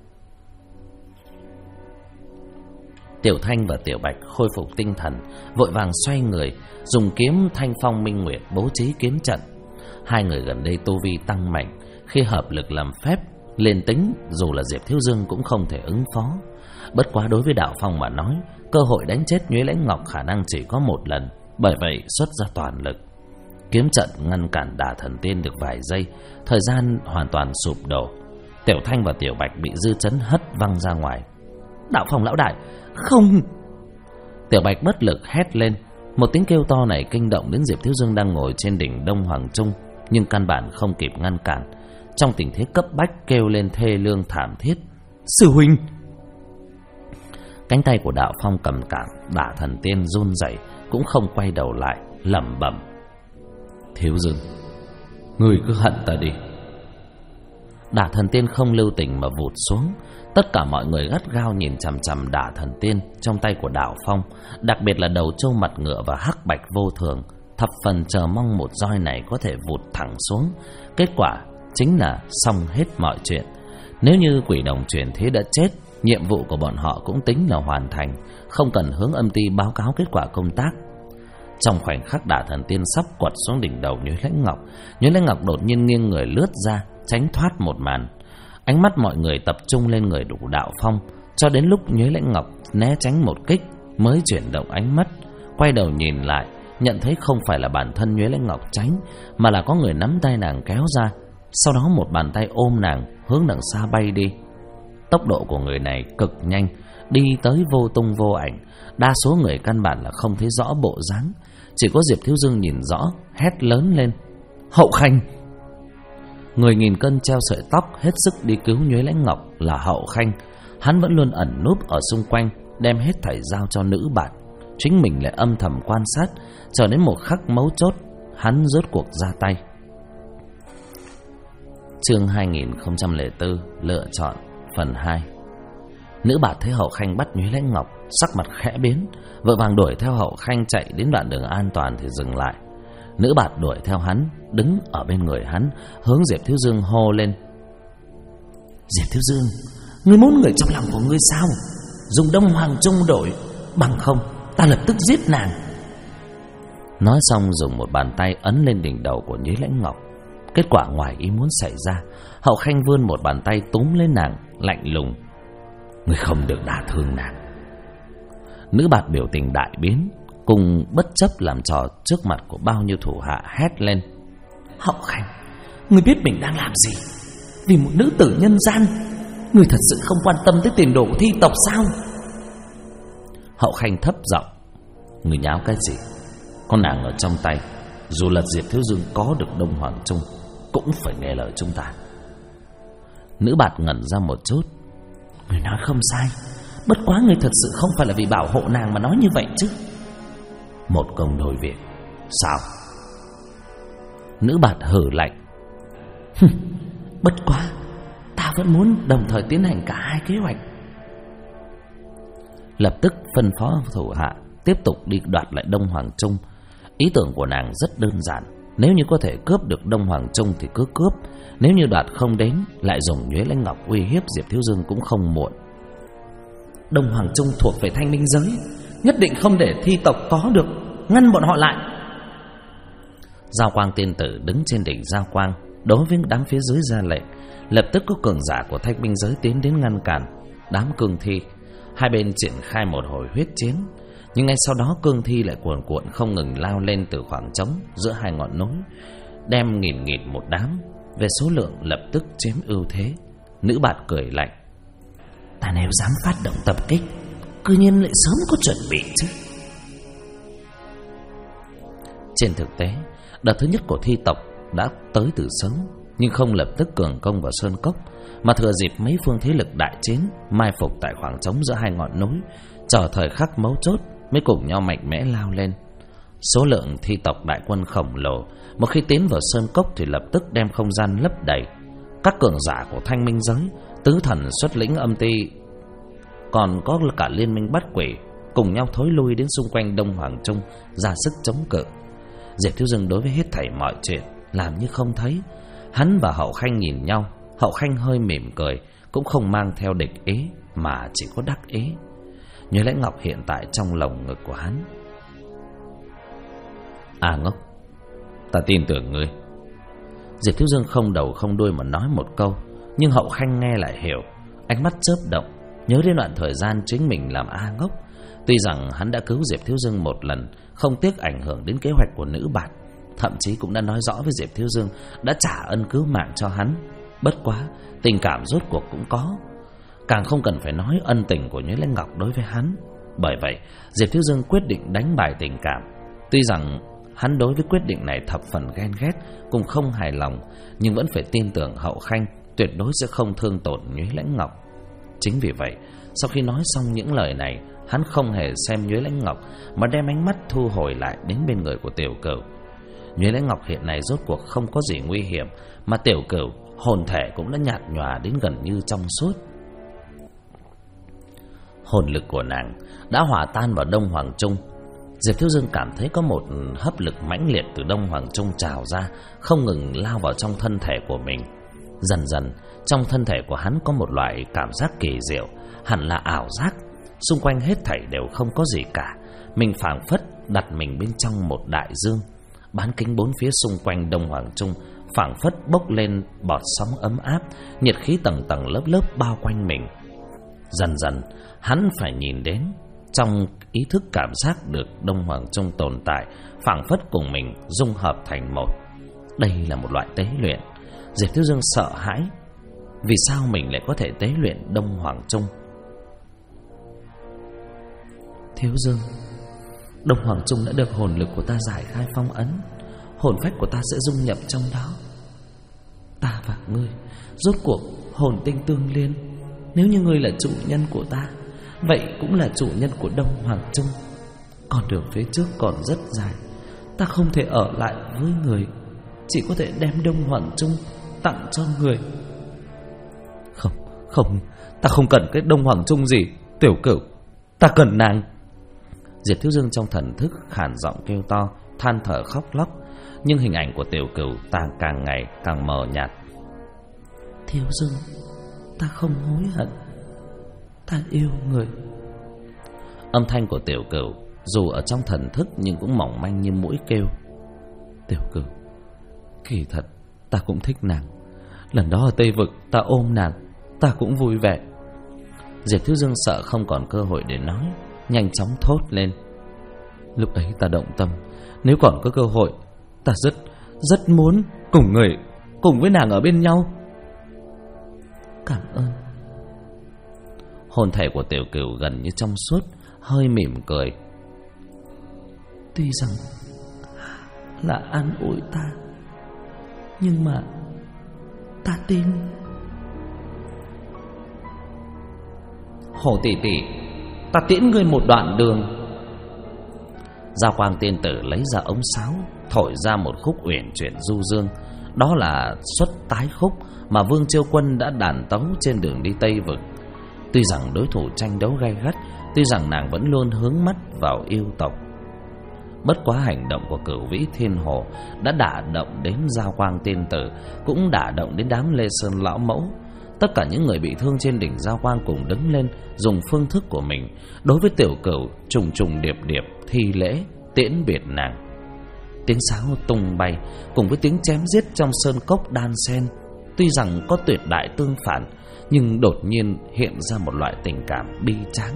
Tiểu Thanh và Tiểu Bạch khôi phục tinh thần, vội vàng xoay người, dùng kiếm Thanh Phong Minh Nguyệt bố trí kiếm trận. Hai người gần đây tu vi tăng mạnh, khi hợp lực làm phép, liền tính dù là Diệp Thiếu Dương cũng không thể ứng phó. Bất quá đối với Đạo Phong mà nói, cơ hội đánh chết Nhuế Lãnh Ngọc khả năng chỉ có một lần, bởi vậy xuất ra toàn lực. Kiếm trận ngăn cản Đả Thần Tiên được vài giây, thời gian hoàn toàn sụp đổ. Tiểu Thanh và Tiểu Bạch bị dư chấn hất văng ra ngoài. Đạo Phong lão đại, không! Tiểu Bạch bất lực hét lên. Một tiếng kêu to này kinh động đến Diệp Thiếu Dương đang ngồi trên đỉnh Đông Hoàng Trung, nhưng căn bản không kịp ngăn cản. Trong tình thế cấp bách kêu lên thê lương thảm thiết. Sư huynh! Cánh tay của Đạo Phong cầm cản Đả Thần Tiên run rẩy, cũng không quay đầu lại, lẩm bẩm: Thiếu Dương, ngươi cứ hận ta đi. Đả Thần Tiên không lưu tình mà vụt xuống. Tất cả mọi người gắt gao nhìn chằm chằm Đả Thần Tiên trong tay của Đạo Phong, đặc biệt là Đầu Trâu Mặt Ngựa và Hắc Bạch Vô Thường, thập phần chờ mong một roi này có thể vụt thẳng xuống. Kết quả chính là xong hết mọi chuyện. Nếu như quỷ đồng chuyển thế đã chết, nhiệm vụ của bọn họ cũng tính là hoàn thành, không cần hướng Âm Ty báo cáo kết quả công tác. Trong khoảnh khắc Đả Thần Tiên sắp quật xuống đỉnh đầu Nhuế Lãnh Ngọc, Nhuế Lãnh Ngọc đột nhiên nghiêng người lướt ra, tránh thoát một màn. Ánh mắt mọi người tập trung lên người của Đạo Phong, cho đến lúc Nhuế Lãnh Ngọc né tránh một kích mới chuyển động ánh mắt, quay đầu nhìn lại, nhận thấy không phải là bản thân Nhuế Lãnh Ngọc tránh, mà là có người nắm tay nàng kéo ra, sau đó một bàn tay ôm nàng hướng đằng xa bay đi. Tốc độ của người này cực nhanh, đi tới vô tung vô ảnh, đa số người căn bản là không thấy rõ bộ dáng. Chỉ có Diệp Thiếu Dương nhìn rõ, hét lớn lên: Hậu Khanh! Người nghìn cân treo sợi tóc hết sức đi cứu Nhuế Lãnh Ngọc là Hậu Khanh. Hắn vẫn luôn ẩn núp ở xung quanh, đem hết thảy giao cho nữ bạt. Chính mình lại âm thầm quan sát, chờ đến một khắc mấu chốt, hắn rốt cuộc ra tay. Chương 2004 lựa chọn phần 2. Nữ bạt thấy Hậu Khanh bắt Nhuế Lãnh Ngọc, sắc mặt khẽ biến, vội vàng đuổi theo Hậu Khanh chạy đến đoạn đường an toàn thì dừng lại. Nữ bạt đuổi theo hắn, đứng ở bên người hắn, hướng Diệp Thiếu Dương hô lên: Diệp Thiếu Dương, ngươi muốn người trong lòng của ngươi sao? Dùng Đông Hoàng Trung đổi, bằng không ta lập tức giết nàng. Nói xong dùng một bàn tay ấn lên đỉnh đầu của Nhuế Lãnh Ngọc. Kết quả ngoài ý muốn xảy ra. Hậu Khanh vươn một bàn tay túm lên nàng, lạnh lùng: ngươi không được đả thương nàng. Nữ bạt biểu tình đại biến, cùng bất chấp làm trò trước mặt của bao nhiêu thủ hạ hét lên: Hậu Khanh, ngươi biết mình đang làm gì? Vì một nữ tử nhân gian, ngươi thật sự không quan tâm tới tiền đồ của thi tộc sao? Hậu Khanh thấp giọng: ngươi nháo cái gì? Con nàng ở trong tay, dù là Diệp Thiếu Dương có được Đông Hoàng Trung cũng phải nghe lời chúng ta. Nữ bạt ngẩn ra một chút: ngươi nói không sai, bất quá ngươi thật sự không phải là vì bảo hộ nàng mà nói như vậy chứ? Một công đôi việc sao? Nữ bạt hừ lạnh: bất quá ta vẫn muốn đồng thời tiến hành cả hai kế hoạch. Lập tức phân phó thủ hạ tiếp tục đi đoạt lại Đông Hoàng Trung. Ý tưởng của nàng rất đơn giản: nếu như có thể cướp được Đông Hoàng Trung thì cứ cướp, nếu như đoạt không đến lại dùng Nhuế Lãnh Ngọc uy hiếp Diệp Thiếu Dương cũng không muộn. Đông Hoàng Trung thuộc về Thanh Minh giới, nhất định không để thi tộc có được, ngăn bọn họ lại. Giao Quang tiên tử đứng trên đỉnh Giao Quang, đối với đám phía dưới ra lệnh. Lập tức có cường giả của Thanh Minh giới tiến đến ngăn cản đám cương thi. Hai bên triển khai một hồi huyết chiến. Nhưng ngay sau đó cương thi lại cuồn cuộn không ngừng lao lên từ khoảng trống giữa hai ngọn núi, đem nghìn nghịt một đám. Về số lượng lập tức chiếm ưu thế. Nữ bạt cười lạnh: ta nếu dám phát động tập kích, cư nhiên lại sớm có chuẩn bị chứ. Trên thực tế, đợt thứ nhất của thi tộc đã tới từ sớm, nhưng không lập tức cường công vào sơn cốc, mà thừa dịp mấy phương thế lực đại chiến mai phục tại khoảng trống giữa hai ngọn núi, chờ thời khắc mấu chốt mới cùng nhau mạnh mẽ lao lên. Số lượng thi tộc đại quân khổng lồ, một khi tiến vào sơn cốc thì lập tức đem không gian lấp đầy. Các cường giả của Thanh Minh giới, tứ thần xuất lĩnh âm ti, còn có cả liên minh bắt quỷ, cùng nhau thối lui đến xung quanh Đông Hoàng Trung ra sức chống cự. Diệp Thiếu Dương đối với hết thảy mọi chuyện làm như không thấy. Hắn và Hậu Khanh nhìn nhau, Hậu Khanh hơi mỉm cười, cũng không mang theo địch ý mà chỉ có đắc ý. Nhuế Lãnh Ngọc hiện tại trong lồng ngực của hắn. À ngốc, ta tin tưởng ngươi. Diệp Thiếu Dương không đầu không đuôi mà nói một câu, nhưng Hậu Khanh nghe lại hiểu. Ánh mắt chớp động, nhớ đến đoạn thời gian chính mình làm A ngốc. Tuy rằng hắn đã cứu Diệp Thiếu Dương một lần, không tiếc ảnh hưởng đến kế hoạch của nữ bạt, thậm chí cũng đã nói rõ với Diệp Thiếu Dương đã trả ân cứu mạng cho hắn. Bất quá tình cảm rốt cuộc cũng có, càng không cần phải nói ân tình của Nhuế Lãnh Ngọc đối với hắn. Bởi vậy Diệp Thiếu Dương quyết định đánh bài tình cảm. Tuy rằng hắn đối với quyết định này thập phần ghen ghét, cũng không hài lòng, nhưng vẫn phải tin tưởng Hậu Khanh tuyệt đối sẽ không thương tổn Nhuế Lãnh Ngọc. Chính vì vậy, sau khi nói xong những lời này, hắn không hề xem Nhuế Lãnh Ngọc, mà đem ánh mắt thu hồi lại đến bên người của Tiểu Cửu. Nhuế Lãnh Ngọc hiện nay rốt cuộc không có gì nguy hiểm, mà Tiểu Cửu hồn thể cũng đã nhạt nhòa đến gần như trong suốt. Hồn lực của nàng đã hòa tan vào Đông Hoàng Trung. Diệp Thiếu Dương cảm thấy có một hấp lực mãnh liệt từ Đông Hoàng Trung trào ra, không ngừng lao vào trong thân thể của mình. Dần dần, trong thân thể của hắn có một loại cảm giác kỳ diệu, hẳn là ảo giác. Xung quanh hết thảy đều không có gì cả. Mình phảng phất đặt mình bên trong một đại dương. Bán kính bốn phía xung quanh Đông Hoàng Trung phảng phất bốc lên bọt sóng ấm áp, nhiệt khí tầng tầng lớp lớp bao quanh mình. Dần dần, hắn phải nhìn đến, trong ý thức cảm giác được Đông Hoàng Trung tồn tại, phảng phất cùng mình dung hợp thành một. Đây là một loại tế luyện. Diệp Thiếu Dương sợ hãi, vì sao mình lại có thể tế luyện Đông Hoàng Trung? Thiếu Dương, Đông Hoàng Trung đã được hồn lực của ta giải khai phong ấn, hồn phách của ta sẽ dung nhập trong đó. Ta và ngươi rốt cuộc hồn tinh tương liên. Nếu như ngươi là chủ nhân của ta, vậy cũng là chủ nhân của Đông Hoàng Trung. Con đường phía trước còn rất dài, ta không thể ở lại với người, chỉ có thể đem Đông Hoàng Trung tặng cho người. Không, ta không cần cái Đông Hoàng Trung gì, Tiểu Cửu, ta cần nàng. Diệp Thiếu Dương trong thần thức khàn giọng kêu to, than thở khóc lóc, nhưng hình ảnh của Tiểu Cửu càng ngày càng mờ nhạt. Thiếu Dương, ta không hối hận. Ta yêu người. Âm thanh của Tiểu Cửu dù ở trong thần thức nhưng cũng mỏng manh như mũi kêu. Tiểu Cửu, kỳ thật ta cũng thích nàng. Lần đó ở Tây Vực ta ôm nàng, ta cũng vui vẻ. Diệp Thiếu Dương sợ không còn cơ hội để nói, nhanh chóng thốt lên. Lúc ấy ta động tâm, nếu còn có cơ hội, ta rất muốn cùng với nàng ở bên nhau. Cảm ơn. Hồn thể của Tiểu Cửu gần như trong suốt, hơi mỉm cười. Tuy rằng là an ủi ta, nhưng mà ta tin. Hổ tỷ tỷ, ta tiễn ngươi một đoạn đường. Giao Quang tiên tử lấy ra ống sáo, thổi ra một khúc uyển chuyển du dương. Đó là xuất tái khúc mà Vương Chiêu Quân đã đàn tấu trên đường đi Tây Vực. Tuy rằng đối thủ tranh đấu gay gắt, tuy rằng nàng vẫn luôn hướng mắt vào yêu tộc, bất quá hành động của Cửu Vĩ Thiên Hồ đã đả động đến Giao Quang tiên tử, cũng đả động đến đám Lê Sơn lão mẫu. Tất cả những người bị thương trên đỉnh Giao Quang cùng đứng lên, dùng phương thức của mình đối với Tiểu Cửu trùng trùng điệp điệp thi lễ tiễn biệt nàng. Tiếng sáo tung bay cùng với tiếng chém giết trong sơn cốc đan xen, tuy rằng có tuyệt đại tương phản, nhưng đột nhiên hiện ra một loại tình cảm bi tráng.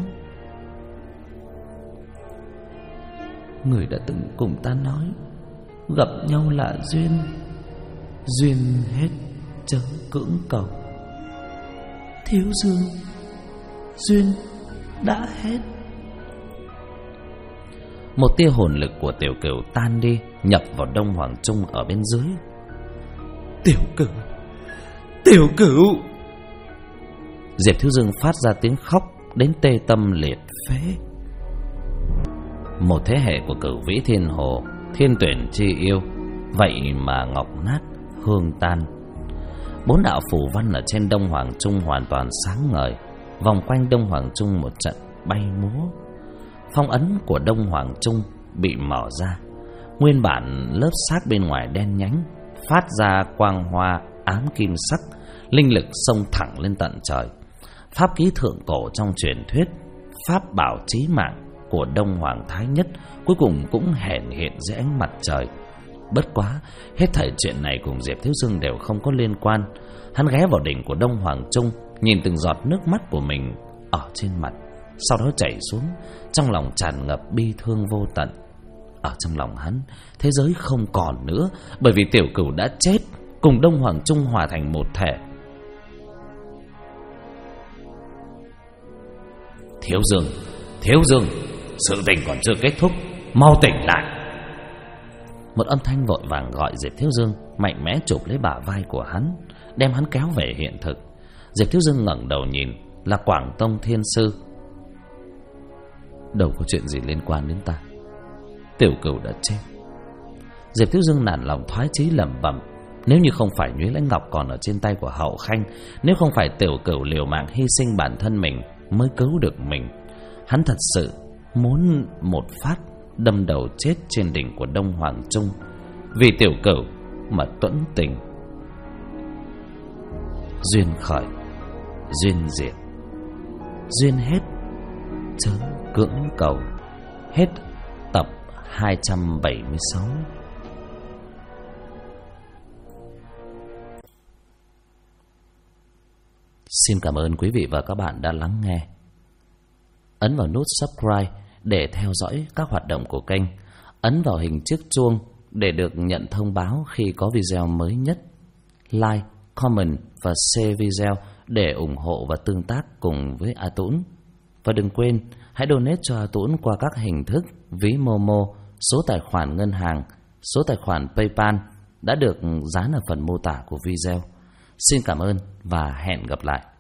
Người đã từng cùng ta nói, gặp nhau là duyên, duyên hết chớ cưỡng cầu. Thiếu Dương, duyên đã hết. Một tia hồn lực của Tiểu Cửu tan đi, nhập vào Đông Hoàng Trung ở bên dưới. Tiểu Cửu, Tiểu Cửu. Diệp Thiếu Dương phát ra tiếng khóc đến tê tâm liệt phế. Một thế hệ của Cửu Vĩ Thiên Hồ, thiên tuyển chi yêu, vậy mà ngọc nát hương tan. 4 đạo phù văn ở trên Đông Hoàng Trung hoàn toàn sáng ngời, vòng quanh Đông Hoàng Trung một trận bay múa. Phong ấn của Đông Hoàng Trung bị mở ra, nguyên bản lớp xác bên ngoài đen nhánh phát ra quang hoa ám kim sắc, linh lực xông thẳng lên tận trời. Pháp ký thượng cổ trong truyền thuyết, pháp bảo chí mạng của Đông Hoàng Thái Nhất cuối cùng cũng hiện hiện dưới ánh mặt trời. Bất quá, hết thảy chuyện này cùng Diệp Thiếu Dương đều không có liên quan. Hắn ghé vào đỉnh của Đông Hoàng Trung, nhìn từng giọt nước mắt của mình ở trên mặt, sau đó chảy xuống, trong lòng tràn ngập bi thương vô tận. Ở trong lòng hắn, thế giới không còn nữa, bởi vì Tiểu Cửu đã chết, cùng Đông Hoàng Trung hòa thành một thể. Thiếu Dương, sự tình còn chưa kết thúc, mau tỉnh lại. Một âm thanh vội vàng gọi Diệp Thiếu Dương, mạnh mẽ chụp lấy bả vai của hắn, đem hắn kéo về hiện thực. Diệp Thiếu Dương ngẩng đầu nhìn, là Quảng Tông Thiên Sư. Đâu có chuyện gì liên quan đến ta, Tiểu Cửu đã chết. Diệp Thiếu Dương nản lòng thoái chí lẩm bẩm, nếu như không phải Nhuế Lãnh Ngọc còn ở trên tay của Hậu Khanh, nếu không phải Tiểu Cửu liều mạng hy sinh bản thân mình mới cứu được mình, hắn thật sự muốn một phát đâm đầu chết trên đỉnh của Đông Hoàng Trung, vì Tiểu Cửu mà tuẫn tình. Duyên khởi, duyên diệt, duyên hết chớ cưỡng cầu. Hết tập 276. Xin cảm ơn quý vị và các bạn đã lắng nghe. Ấn vào nút subscribe để theo dõi các hoạt động của kênh. Ấn vào hình chiếc chuông để được nhận thông báo khi có video mới nhất. Like, comment và share video để ủng hộ và tương tác cùng với A Tũng. Và đừng quên, hãy donate cho A Tũng qua các hình thức ví Momo, số tài khoản ngân hàng, số tài khoản PayPal đã được dán ở phần mô tả của video. Xin cảm ơn và hẹn gặp lại.